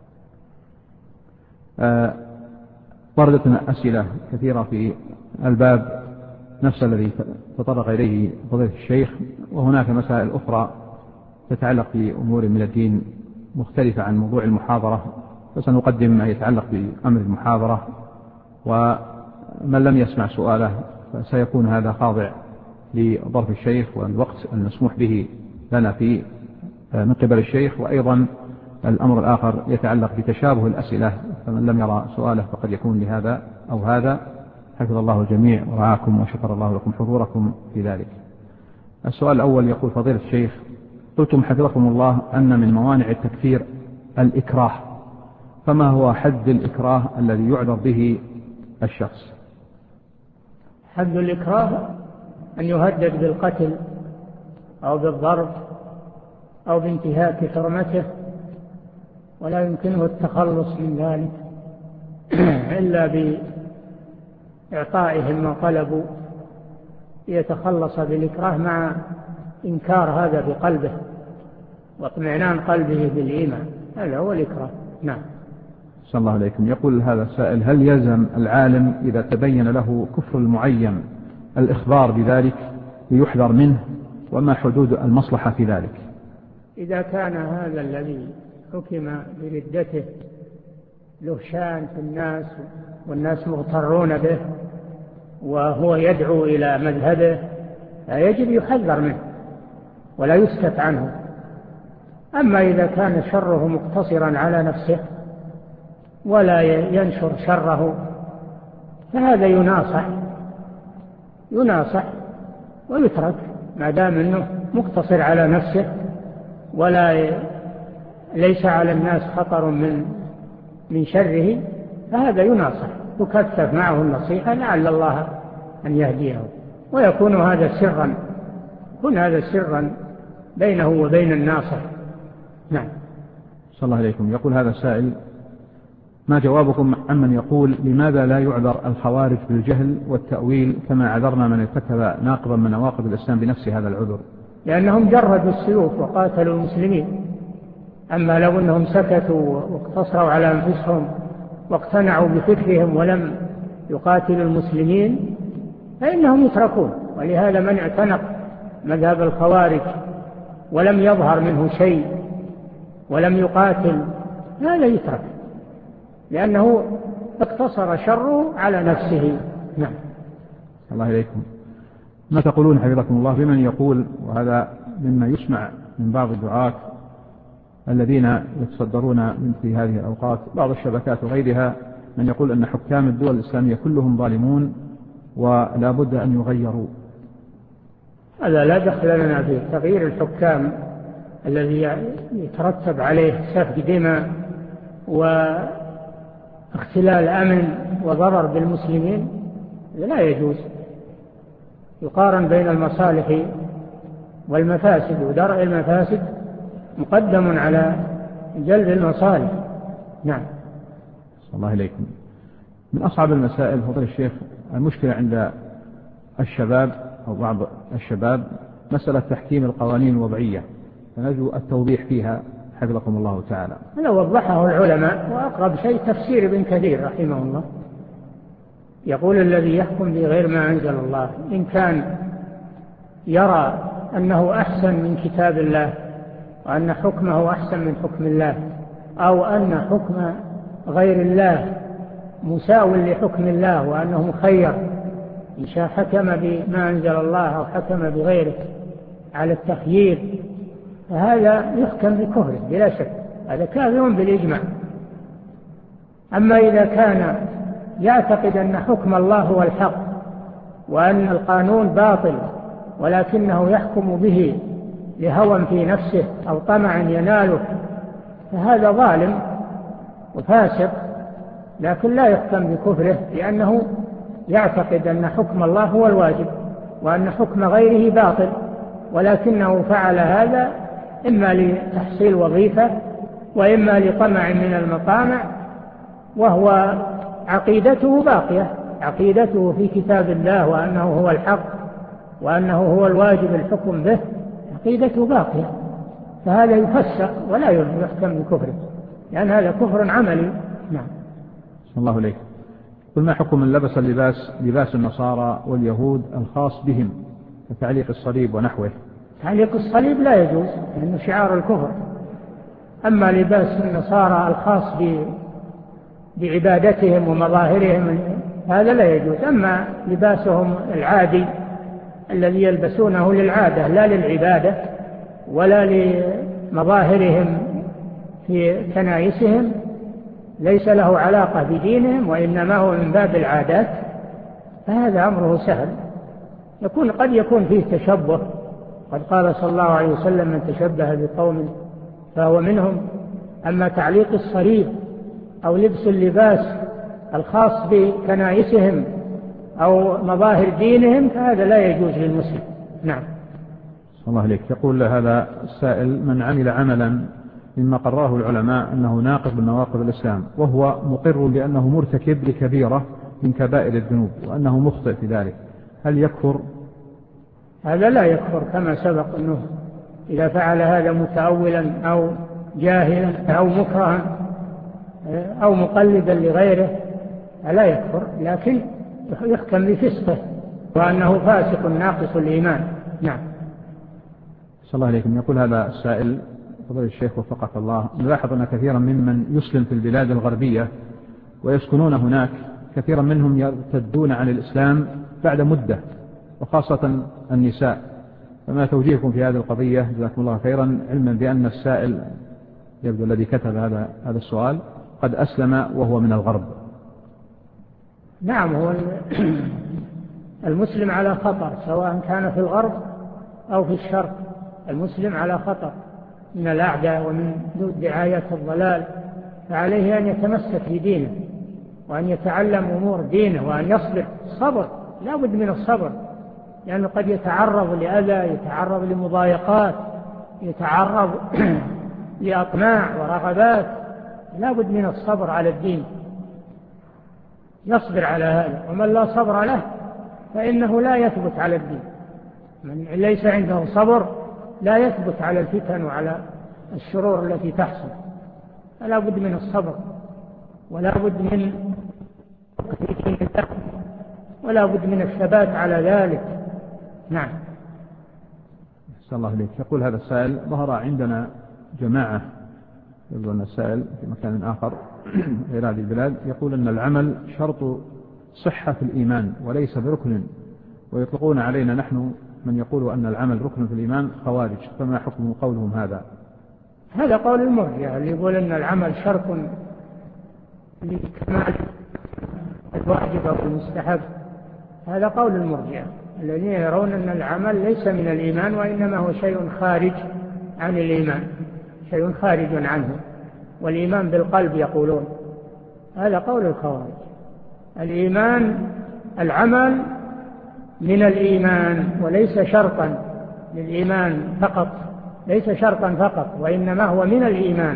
وردت أسئلة كثيرة في الباب نفس الذي تطرق إليه فضيلة الشيخ، وهناك مسائل أخرى تتعلق بأمور من الدين مختلفة عن موضوع المحاضرة، فسنقدم ما يتعلق بأمر المحاضرة، ومن لم يسمع سؤاله فسيكون هذا خاضع لظرف الشيخ والوقت المسموح به لنا فيه من قبل الشيخ. وأيضا الأمر الآخر يتعلق بتشابه الأسئلة، فمن لم يرى سؤاله فقد يكون لهذا أو هذا. حفظ الله الجميع ورعاكم وشكر الله لكم حضوركم في ذلك. السؤال الأول يقول: فضيلة الشيخ، قلتم حفظكم الله أن من موانع التكفير الإكراه، فما هو حد الإكراه الذي يعذر به الشخص؟
حد الإكراه أن يهدد بالقتل أو بالضرب أو بانتهاك حرمته، ولا يمكنه التخلص من ذلك إلا بإعطائهم ما طلبوا ليتخلص بالإكراه، مع إنكار هذا بقلبه واطمئنان قلبه بالإيمان. هذا هو الإكراه. نعم.
صلى الله عليكم. يقول هذا السائل: هل يلزم العالم إذا تبين له كفر المعين الإخبار بذلك ليحذر منه، وما حدود المصلحة في ذلك؟
إذا كان هذا الذي حكم بردته له شان في الناس والناس مغترون به وهو يدعو إلى مذهبه فيجب يحذر منه ولا يسكت عنه. أما إذا كان شره مقتصرا على نفسه ولا ينشر شره فهذا يناصح ويترك، ما دام أنه مقتصر على نفسه ولا ليس على الناس خطر من شره، فهذا يناصح، تكثف معه النصيحة لعل الله أن يهديه، ويكون هذا سرا بينه وبين الناصح. نعم.
صلى الله عليكم. يقول هذا السائل: ما جوابكم عمن يقول لماذا لا يعذر الخوارج بالجهل والتأويل كما عذرنا من ارتكب ناقضا من نواقض الإسلام بنفس هذا العذر؟
لأنهم جردوا السيوف وقاتلوا المسلمين. أما لو أنهم سكتوا واقتصروا على أنفسهم واقتنعوا بفكرهم ولم يقاتلوا المسلمين فإنهم يتركون. ولهذا من اعتنق مذهب الخوارج ولم يظهر منه شيء ولم يقاتل هذا يترك، لأنه اقتصر شره على نفسه. نعم.
الله إليكم. ما تقولون حفظكم الله بمن يقول، وهذا مما يسمع من بعض الدعاة الذين يتصدرون من في هذه الأوقات بعض الشبكات وغيرها، من يقول أن حكام الدول الإسلامية كلهم ظالمون ولا بد أن يغيروا؟
هذا لا دخل لنا فيه. تغيير الحكام الذي يترتب عليه سفك دماء واختلال أمن وضرر بالمسلمين لا يجوز. يقارن بين المصالح والمفاسد، ودرء المفاسد مقدم على جلب المصالح. نعم.
الله إليكم. من أصعب المسائل فضل الشيخ المشكلة عند الشباب أو بعض الشباب مسألة تحكيم القوانين الوضعية، فنرجو التوضيح فيها حفظكم الله تعالى.
هذا وضحه العلماء، وأقرب شيء تفسير ابن كثير رحمه الله، يقول الذي يحكم بغير ما أنزل الله إن كان يرى أنه أحسن من كتاب الله وأن حكمه أحسن من حكم الله، أو أن حكم غير الله مساو لحكم الله وأنه مخير إن شاء حكم بما أنزل الله أو حكم بغيره على التخيير، فهذا يحكم بكفره بلا شك، هذا كافر بالإجماع. أما إذا كان يعتقد أن حكم الله هو الحق وأن القانون باطل ولكنه يحكم به لهوى في نفسه أو طمع يناله، فهذا ظالم وفاسق، لكن لا يحكم بكفره، لأنه يعتقد أن حكم الله هو الواجب وأن حكم غيره باطل، ولكنه فعل هذا إما لتحصيل وظيفة وإما لطمع من المطامع، وهو عقيدته باقية، عقيدته في كتاب الله وأنه هو الحق وأنه هو الواجب الحكم به، عقيدته باقية، فهذا يفسق ولا يحكم بكفره، لأن هذا كفر عملي. نعم.
الله عليك. قل ما حكم من لبس لباس النصارى واليهود الخاص بهم كتعليق الصليب ونحوه؟
تعليق الصليب لا يجوز لأنه شعار الكفر. أما لباس النصارى الخاص بعبادتهم ومظاهرهم هذا لا يجوز. أما لباسهم العادي الذي يلبسونه للعادة لا للعبادة ولا لمظاهرهم في كنائسهم ليس له علاقة بدينهم وإنما هو من باب العادات، فهذا أمره سهل. قد يكون فيه تشبه، قد قال صلى الله عليه وسلم من تشبه بقوم فهو منهم. أما تعليق الصليب أو لبس اللباس الخاص بكنائسهم أو مظاهر دينهم فهذا لا يجوز للمسلم. نعم.
صلى الله عليك. يقول هذا السائل: من عمل عملا مما قرره العلماء أنه ناقض من نواقض الإسلام وهو مقر بأنه مرتكب لكبيرة من كبائر الذنوب وأنه مخطئ في ذلك، هل يكفر؟
هذا لا يكفر، كما سبق أنه إذا فعل هذا متأولا أو جاهلا أو مكرها أو مقلدا لغيره لا يكفر، لكن يحكم بفسقه وأنه فاسق ناقص الإيمان. نعم.
صلى الله عليكم. يقول هذا السائل: فضل الشيخ وفقك الله، نلاحظ أن كثيرا ممن يسلم في البلاد الغربية ويسكنون هناك كثيرا منهم يرتدون عن الإسلام بعد مدة، وخاصة النساء، فما توجيهكم في هذه القضية جزاكم الله خيرا، علما بأن السائل يبدو الذي كتب هذا السؤال قد أسلم وهو من الغرب؟
نعم، هو المسلم على خطر سواء كان في الغرب أو في الشرق، المسلم على خطر من الأعداء ومن دعاية الضلال، فعليه أن يتمسك بدينه وأن يتعلم أمور دينه وأن يصبر. صبر، لا بد من الصبر، لأنه قد يتعرض لأذى، يتعرض لمضايقات، يتعرض لأطماع ورغبات، لا بد من الصبر على الدين، يصبر على هذا. ومن لا صبر له فإنه لا يثبت على الدين، من ليس عنده صبر لا يثبت على الفتن وعلى الشرور التي تحصل، فلا بد من الصبر ولا بد من ولا بد من الثبات على ذلك. نعم.
أحسن الله إليك. يقول هذا السائل: ظهر عندنا جماعة، يقول أن السائل في مكان آخر غير هذه البلاد، يقول أن العمل شرط صحة الإيمان وليس بركن، ويطلقون علينا نحن من يقول أن العمل ركن في الإيمان خوارج، فما حكم قولهم هذا؟
هذا قول المرجئة اللي يقول أن العمل شرط لكمال الواجب أو المستحب. هذا قول المرجئة الذين يرون أن العمل ليس من الإيمان وإنما هو شيء خارج عن الإيمان، شيء خارج عنه، والإيمان بالقلب يقولون. هذا قول الخوارج. الإيمان العمل من الإيمان وليس شرطا للإيمان فقط، ليس شرطا فقط، وإنما هو من الإيمان،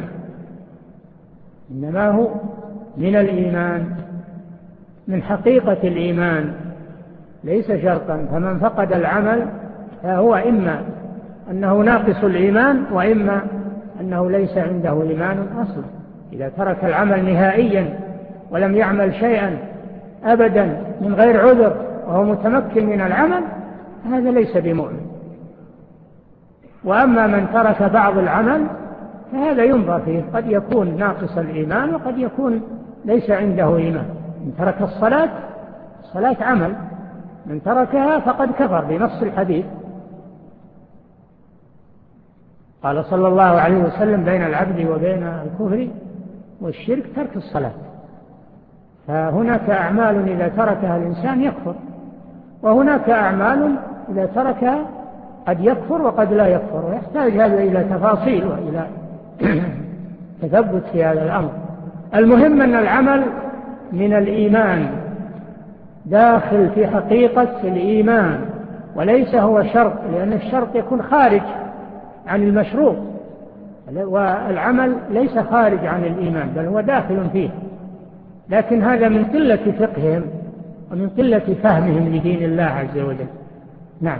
إنما هو من الإيمان، من حقيقة الإيمان، ليس شرطا. فمن فقد العمل فهو إما أنه ناقص الإيمان وإما أنه ليس عنده إيمان أصلا. إذا ترك العمل نهائيا ولم يعمل شيئا أبدا من غير عذر وهو متمكن من العمل، هذا ليس بمؤمن. وأما من ترك بعض العمل فهذا ينظر فيه، قد يكون ناقص الإيمان وقد يكون ليس عنده إيمان. من ترك الصلاة، الصلاة عمل، من تركها فقد كفر بنص الحديث. قال صلى الله عليه وسلم: بين العبد وبين الكفر والشرك ترك الصلاة. فهناك أعمال إذا تركها الإنسان يكفر، وهناك أعمال إذا تركها قد يكفر وقد لا يكفر، ويحتاج هذا إلى تفاصيل وإلى تثبت في هذا الأمر. المهم أن العمل من الإيمان، داخل في حقيقة الإيمان، وليس هو شرط، لأن الشرط يكون خارج عن المشروط، والعمل ليس خارج عن الإيمان بل هو داخل فيه. لكن هذا من قلة فقههم ومن قلة فهمهم لدين الله عز وجل. نعم.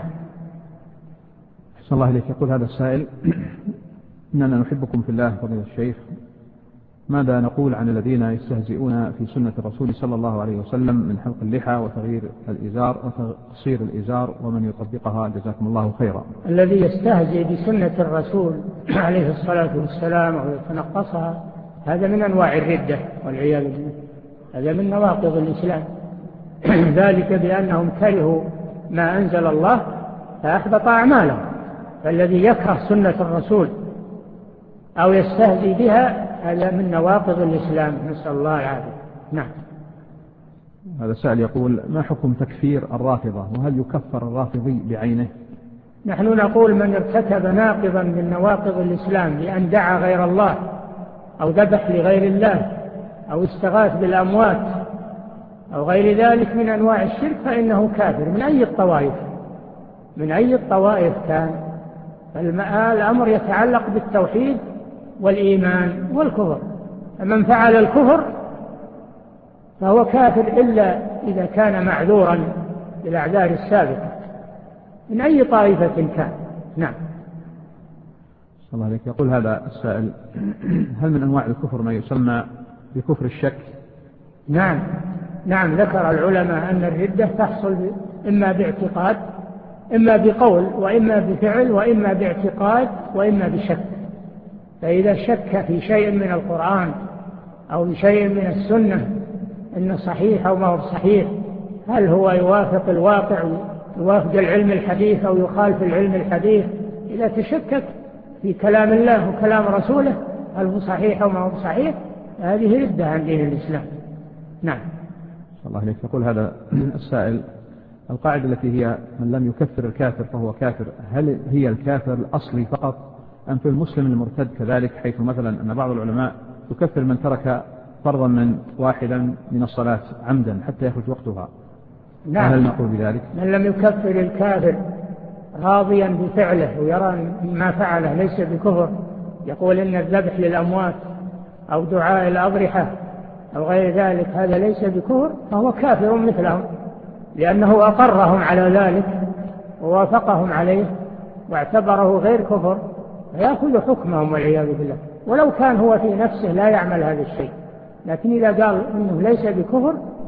أحسن الله إليك. يقول هذا السائل: إننا نحبكم في الله فضيلة الشيخ، ماذا نقول عن الذين يستهزئون في سنة الرسول صلى الله عليه وسلم من حلق اللحى وتغيير الإزار وتقصير الإزار ومن يطبقها جزاكم الله خيرا؟
الذي يستهزئ بسنة الرسول عليه الصلاة والسلام ويتنقصها هذا من أنواع الردة والعياذ بالله، هذا من نواقض الإسلام. ذلك بأنهم كرهوا ما أنزل الله فأحبط أعمالهم. فالذي يكره سنة الرسول أو يستهزئ بها هذا من نواقض الإسلام، نسأل الله العافية. نعم.
هذا السائل يقول: ما حكم تكفير الرافضة، وهل يكفر الرافضي بعينه؟
نحن نقول: من ارتكب ناقضا من نواقض الإسلام بأن دعا غير الله أو ذبح لغير الله أو استغاث بالأموات أو غير ذلك من أنواع الشرك فإنه كافر من أي الطوائف، من أي الطوائف كان. الأمر يتعلق بالتوحيد والإيمان والكفر. فمن فعل الكفر فهو كافر إلا إذا كان معذورا بالأعذار السابقة من أي طائفة كان. نعم.
صلى الله عليك. يقول هذا السائل: هل من أنواع الكفر ما يسمى بكفر الشك؟
نعم. نعم، ذكر العلماء أن الردة تحصل إما باعتقاد، إما بقول، وإما بفعل، وإما باعتقاد، وإما بشك. فإذا شك في شيء من القرآن أو بشيء من السنة إنه صحيح أو ما هو صحيح، هل هو يوافق الواقع، يوافق العلم الحديث أو يخالف العلم الحديث، إذا تشكك في كلام الله وكلام رسوله هل هو صحيح أو ما هو صحيح، هذه ردة عن دين الإسلام. نعم.
صلى الله عليك. يقول هذا السائل: القاعدة التي هي من لم يكفر الكافر فهو كافر، هل هي الكافر الأصلي فقط أم في المسلم المرتد كذلك، حيث مثلا أن بعض العلماء يكفر من ترك فرضا من واحدا من الصلاة عمدا حتى يخرج وقتها؟
نعم.
هل نقول بذلك؟
من لم يكفر الكافر راضيا بفعله ويرى ما فعله ليس بكفر، يقول إن الذبح للأموات أو دعاء الأضرحة أو غير ذلك هذا ليس بكفر، فهو كافر مثلهم، لأنه أقرهم على ذلك ووافقهم عليه واعتبره غير كفر، فيأخذ حكمهم والعياذ بالله، ولو كان هو في نفسه لا يعمل هذا الشيء. لكن إذا قال إنه ليس بكفر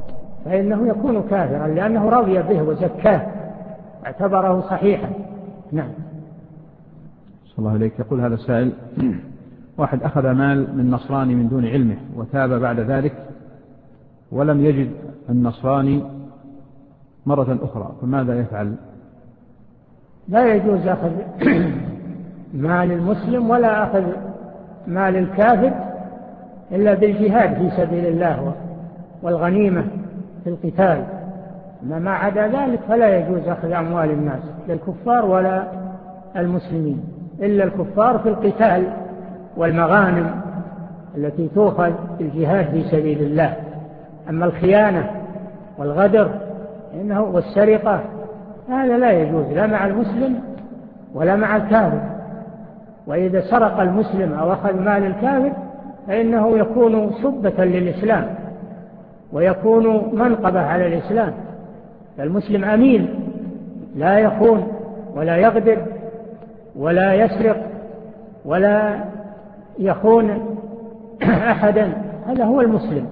فإنه يكون كافرا لأنه رضي به وزكاه واعتبره صحيحا. نعم.
صلى الله عليك. يقول هذا السائل: واحد أخذ مال من نصراني من دون علمه وتاب بعد ذلك ولم يجد النصراني مرة أخرى، فماذا يفعل؟
لا يجوز أخذ مال المسلم ولا أخذ مال الكافر إلا بالجهاد في سبيل الله والغنيمة في القتال، ما عدا ذلك فلا يجوز أخذ أموال الناس لا الكفار ولا المسلمين، إلا الكفار في القتال والمغانم التي تؤخذ في الجهاد في سبيل الله. أما الخيانة والغدر والسرقة هذا لا يجوز لا مع المسلم ولا مع الكافر. وإذا سرق المسلم أو أخذ مال الكافر فإنه يكون سبة للإسلام ويكون منقبة على الإسلام. فالمسلم أمين لا يخون ولا يغدر ولا يسرق ولا يخون أحدا، هذا هو المسلم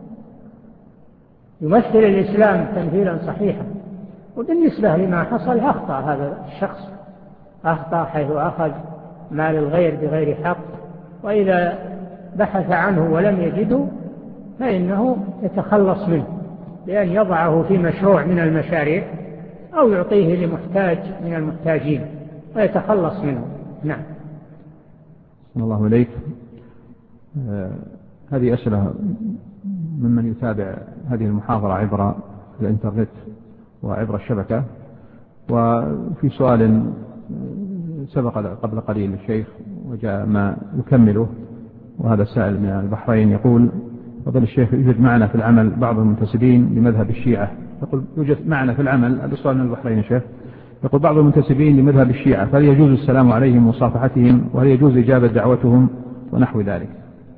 يمثل الإسلام تمثيلا صحيحا. وبالنسبة لما حصل أخطأ هذا الشخص، أخطأ حيث أخذ مال الغير بغير حق، وإذا بحث عنه ولم يجده فإنه يتخلص منه بأن يضعه في مشروع من المشاريع أو يعطيه لمحتاج من المحتاجين ويتخلص منه. نعم.
صلى الله عليك. هذه أسئلة ممن يتابع هذه المحاضرة عبر الإنترنت وعبر الشبكة. وفي سؤال سبق قبل قليل الشيخ وجاء ما يكمله، وهذا السائل من البحرين يقول: فضل الشيخ، يوجد معنا في العمل بعض المنتسبين لمذهب الشيعة. يقول: يوجد معنا في العمل، هذا السؤال من البحرين الشيخ، يقول: بعض المنتسبين لمذهب الشيعة، فهل يجوز السلام عليهم ومصافحتهم، وهل يجوز إجابة دعوتهم ونحو ذلك؟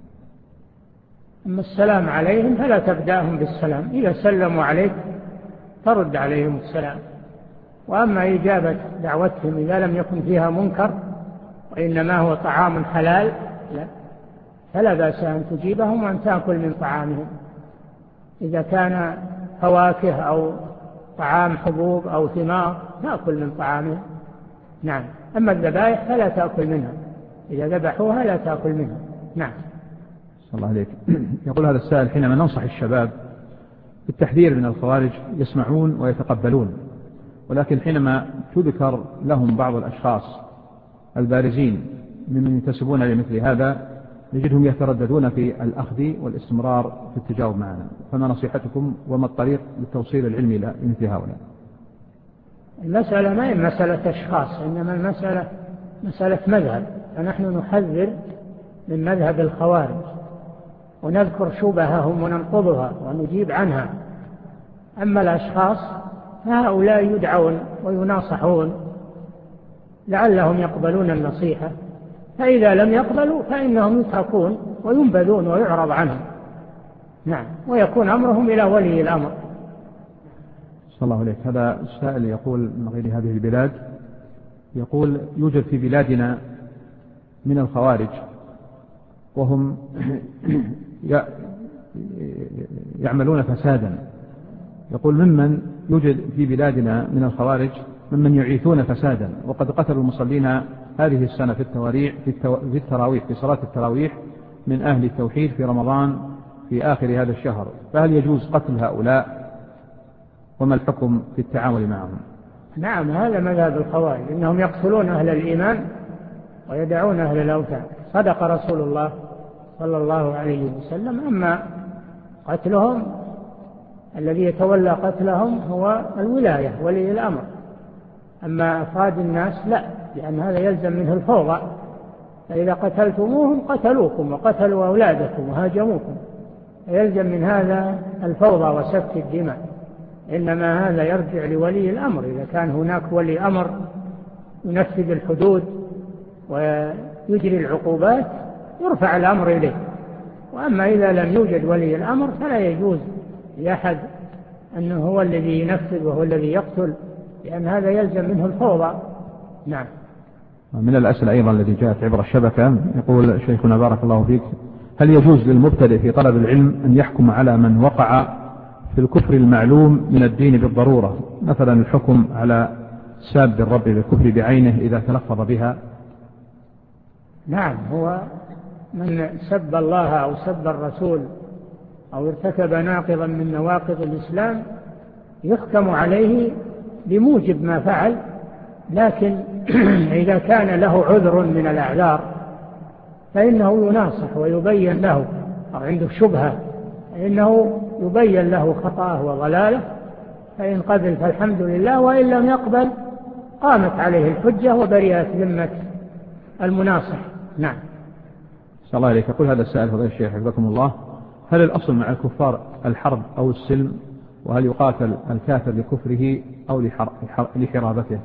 أما السلام عليهم فلا تبدأهم بالسلام، إذا سلموا عليك ترد عليهم السلام. وأما إجابة دعوتهم إذا لم يكن فيها منكر وإنما هو طعام حلال فلا بأس أن تجيبهم وأن تأكل من طعامهم. إذا كان فواكه أو طعام حبوب أو ثمار تأكل من طعامهم. نعم. أما الذبائح فلا تأكل منها، إذا ذبحوها لا تأكل منها. نعم.
صلى الله عليك. يقول هذا السائل: حينما ننصح الشباب بالتحذير من الخوارج يسمعون ويتقبلون، ولكن حينما تذكر لهم بعض الأشخاص البارزين ممن ينتسبون لمثل هذا نجدهم يترددون في الأخذ والاستمرار في التجاوب معنا، فما نصيحتكم وما الطريق للتوصيل العلمي لمثل هؤلاء؟
المسألة ما هي مسألة أشخاص، إنما المسألة مسألة مذهب، فنحن نحذر من مذهب الخوارج ونذكر شبههم وننقضها ونجيب عنها. أما الأشخاص فهؤلاء يدعون ويناصحون لعلهم يقبلون النصيحة، فإذا لم يقبلوا فإنهم يتركون وينبذون ويعرض عنهم. نعم. ويكون أمرهم إلى ولي الأمر.
صلى الله عليك. هذا السائل يقول من غير هذه البلاد، يقول: يوجد في بلادنا من الخوارج وهم يعملون فسادا. يقول: ممن يوجد في بلادنا من الخوارج ممن يعيثون فسادا، وقد قتلوا المصلين هذه السنة في التراويح، في صلاة التراويح، من أهل التوحيد في رمضان في آخر هذا الشهر، فهل يجوز قتل هؤلاء وما الحكم في التعامل معهم؟
نعم، هذا مذهب الخوارج، إنهم يقتلون أهل الإيمان ويدعون أهل الأوثان. صدق رسول الله صلى الله عليه وسلم. أما قتلهم الذي يتولى قتلهم هو الولاية ولي الأمر، أما أفراد الناس لا، لأن هذا يلزم منه الفوضى، فإذا قتلتموهم قتلوكم وقتلوا أولادكم وهاجموكم، فيلزم من هذا الفوضى وسفك الدماء. إنما هذا يرجع لولي الأمر، إذا كان هناك ولي أمر ينفذ الحدود ويجري العقوبات يرفع الأمر إليه. وأما إذا لم يوجد ولي الأمر فلا يجوز لأحد أنه هو الذي ينفذ وهو الذي يقتل، لأن هذا يلزم منه الفوضى. نعم.
من الأسئلة أيضا التي جاءت عبر الشبكة، يقول شيخنا بارك الله فيك: هل يجوز للمبتدئ في طلب العلم أن يحكم على من وقع في الكفر المعلوم من الدين بالضرورة، مثلا الحكم على ساب الرب بالكفر بعينه إذا تلفظ بها؟
نعم، هو من سب الله أو سب الرسول أو ارتكب ناقضا من نواقض الإسلام يحكم عليه بموجب ما فعل، لكن إذا كان له عذر من الأعذار فإنه يناصح ويبين له، أو عنده شبهة فإنه يبين له خطأه وضلاله، فإن قبل فالحمد لله، وإن لم يقبل قامت عليه الحجة وبرئت ذمة المناصح. نعم.
صلى الله عليك. يقول هذا السائل فضيلة الشيخ حفظكم الله: هل الأصل مع الكفار الحرب أو السلم؟ وهل يقاتل الكافر لكفره أو لحرابته؟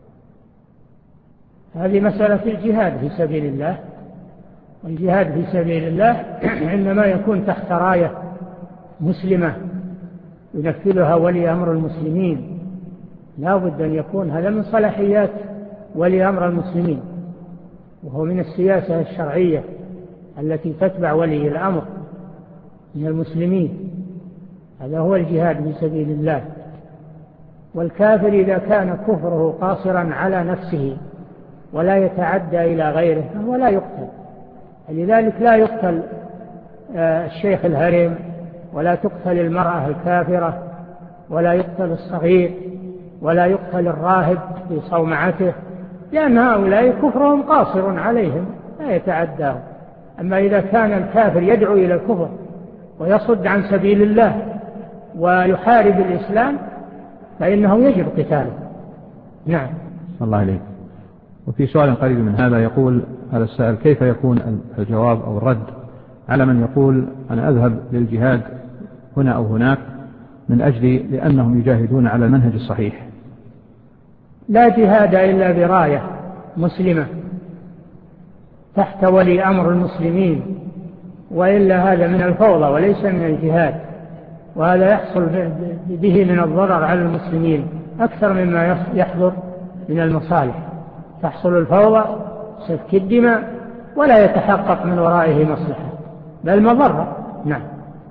هذه مسألة الجهاد في سبيل الله، والجهاد في سبيل الله عندما يكون تحت راية مسلمة ينفذها ولي أمر المسلمين، لا بد أن يكون هذا من صلاحيات ولي أمر المسلمين، وهو من السياسة الشرعية التي تتبع ولي الأمر من المسلمين. هذا هو الجهاد في سبيل الله. والكافر إذا كان كفره قاصرا على نفسه ولا يتعدى إلى غيره فهو لا يقتل. لذلك لا يقتل الشيخ الهرم، ولا تقتل المرأة الكافرة، ولا يقتل الصغير، ولا يقتل الراهب في صومعته، لأن هؤلاء كفرهم قاصر عليهم لا يتعداه. أما إذا كان الكافر يدعو إلى الكفر ويصد عن سبيل الله ويحارب الإسلام فإنه يجب قتاله. نعم.
صلى الله عليه. وفي سؤال قريب من هذا يقول هذا السائل: كيف يكون الجواب أو الرد على من يقول أنا أذهب للجهاد هنا أو هناك من أجل لأنهم يجاهدون على المنهج الصحيح؟
لا جهاد إلا براية مسلمة تحت ولي أمر المسلمين، وإلا هذا من الفوضى وليس من الجهاد، وهذا يحصل به من الضرر على المسلمين أكثر مما يحضر من المصالح. تحصل الفوضى، سفك الدماء، ولا يتحقق من ورائه مصلحة بل مضرة. نعم.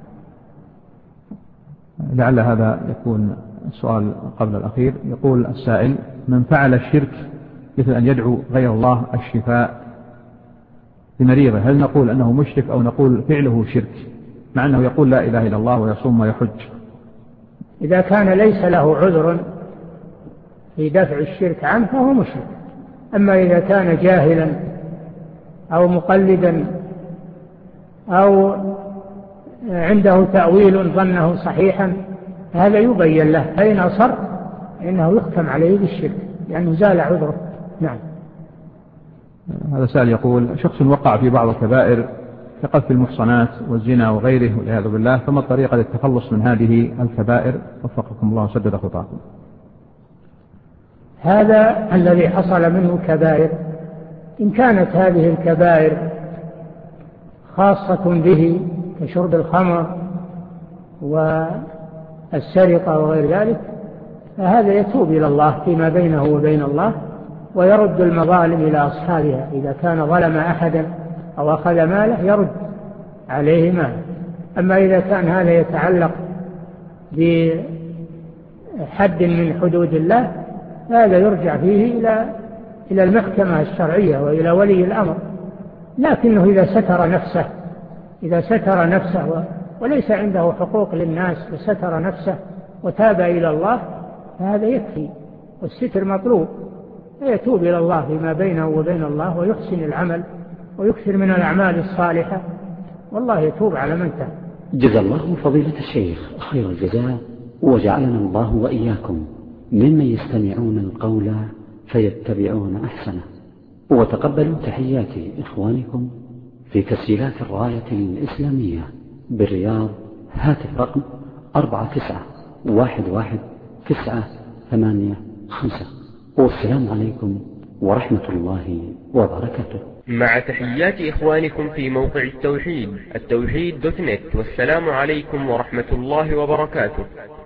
لعل هذا يكون السؤال قبل الأخير. يقول السائل: من فعل الشرك مثل أن يدعو غير الله الشفاء لمريضه، هل نقول أنه مشرك أو نقول فعله شرك مع أنه يقول لا إله إلا الله ويصوم ويحج؟
إذا كان ليس له عذر في دفع الشرك عنه فهو مشرك. أما إذا كان جاهلا أو مقلدا أو عنده تأويل ظنه صحيحا هذا يبين له، فإن أصر إنه يحكم عليه بالشرك لأنه زال عذره. نعم.
هذا سائل يقول: شخص وقع في بعض الكبائر كقذف المحصنات والزنا وغيره والعياذ بالله، فما الطريقة للتخلص من هذه الكبائر؟ وفقكم الله وسدد خطاكم.
هذا الذي حصل منه كبائر، إن كانت هذه الكبائر خاصة به كشرب الخمر والسرقة وغير ذلك فهذا يتوب إلى الله فيما بينه وبين الله ويرد المظالم إلى أصحابها. إذا كان ظلم أحدا أو أخذ ماله يرد عليه ماله. أما إذا كان هذا يتعلق بحد من حدود الله هذا يرجع فيه إلى المحكمة الشرعية وإلى ولي الأمر. لكنه إذا ستر نفسه وليس عنده حقوق للناس وستر نفسه وتاب إلى الله فهذا يكفي، والستر مطلوب، فيتوب إلى الله فيما بينه وبين الله ويحسن العمل ويكثر من الأعمال الصالحة، والله يتوب على من تاب.
جزا الله فضيلة الشيخ خير الجزاء، وجعلنا الله وإياكم ممن يستمعون القول فيتبعون أحسنه. وتقبلوا تحيات إخوانكم في تسجيلات الراية الإسلامية بالرياض، هاتف رقم 49111985. والسلام عليكم ورحمة الله وبركاته.
مع تحيات إخوانكم في موقع التوحيد التوحيد.net، والسلام عليكم ورحمة الله وبركاته.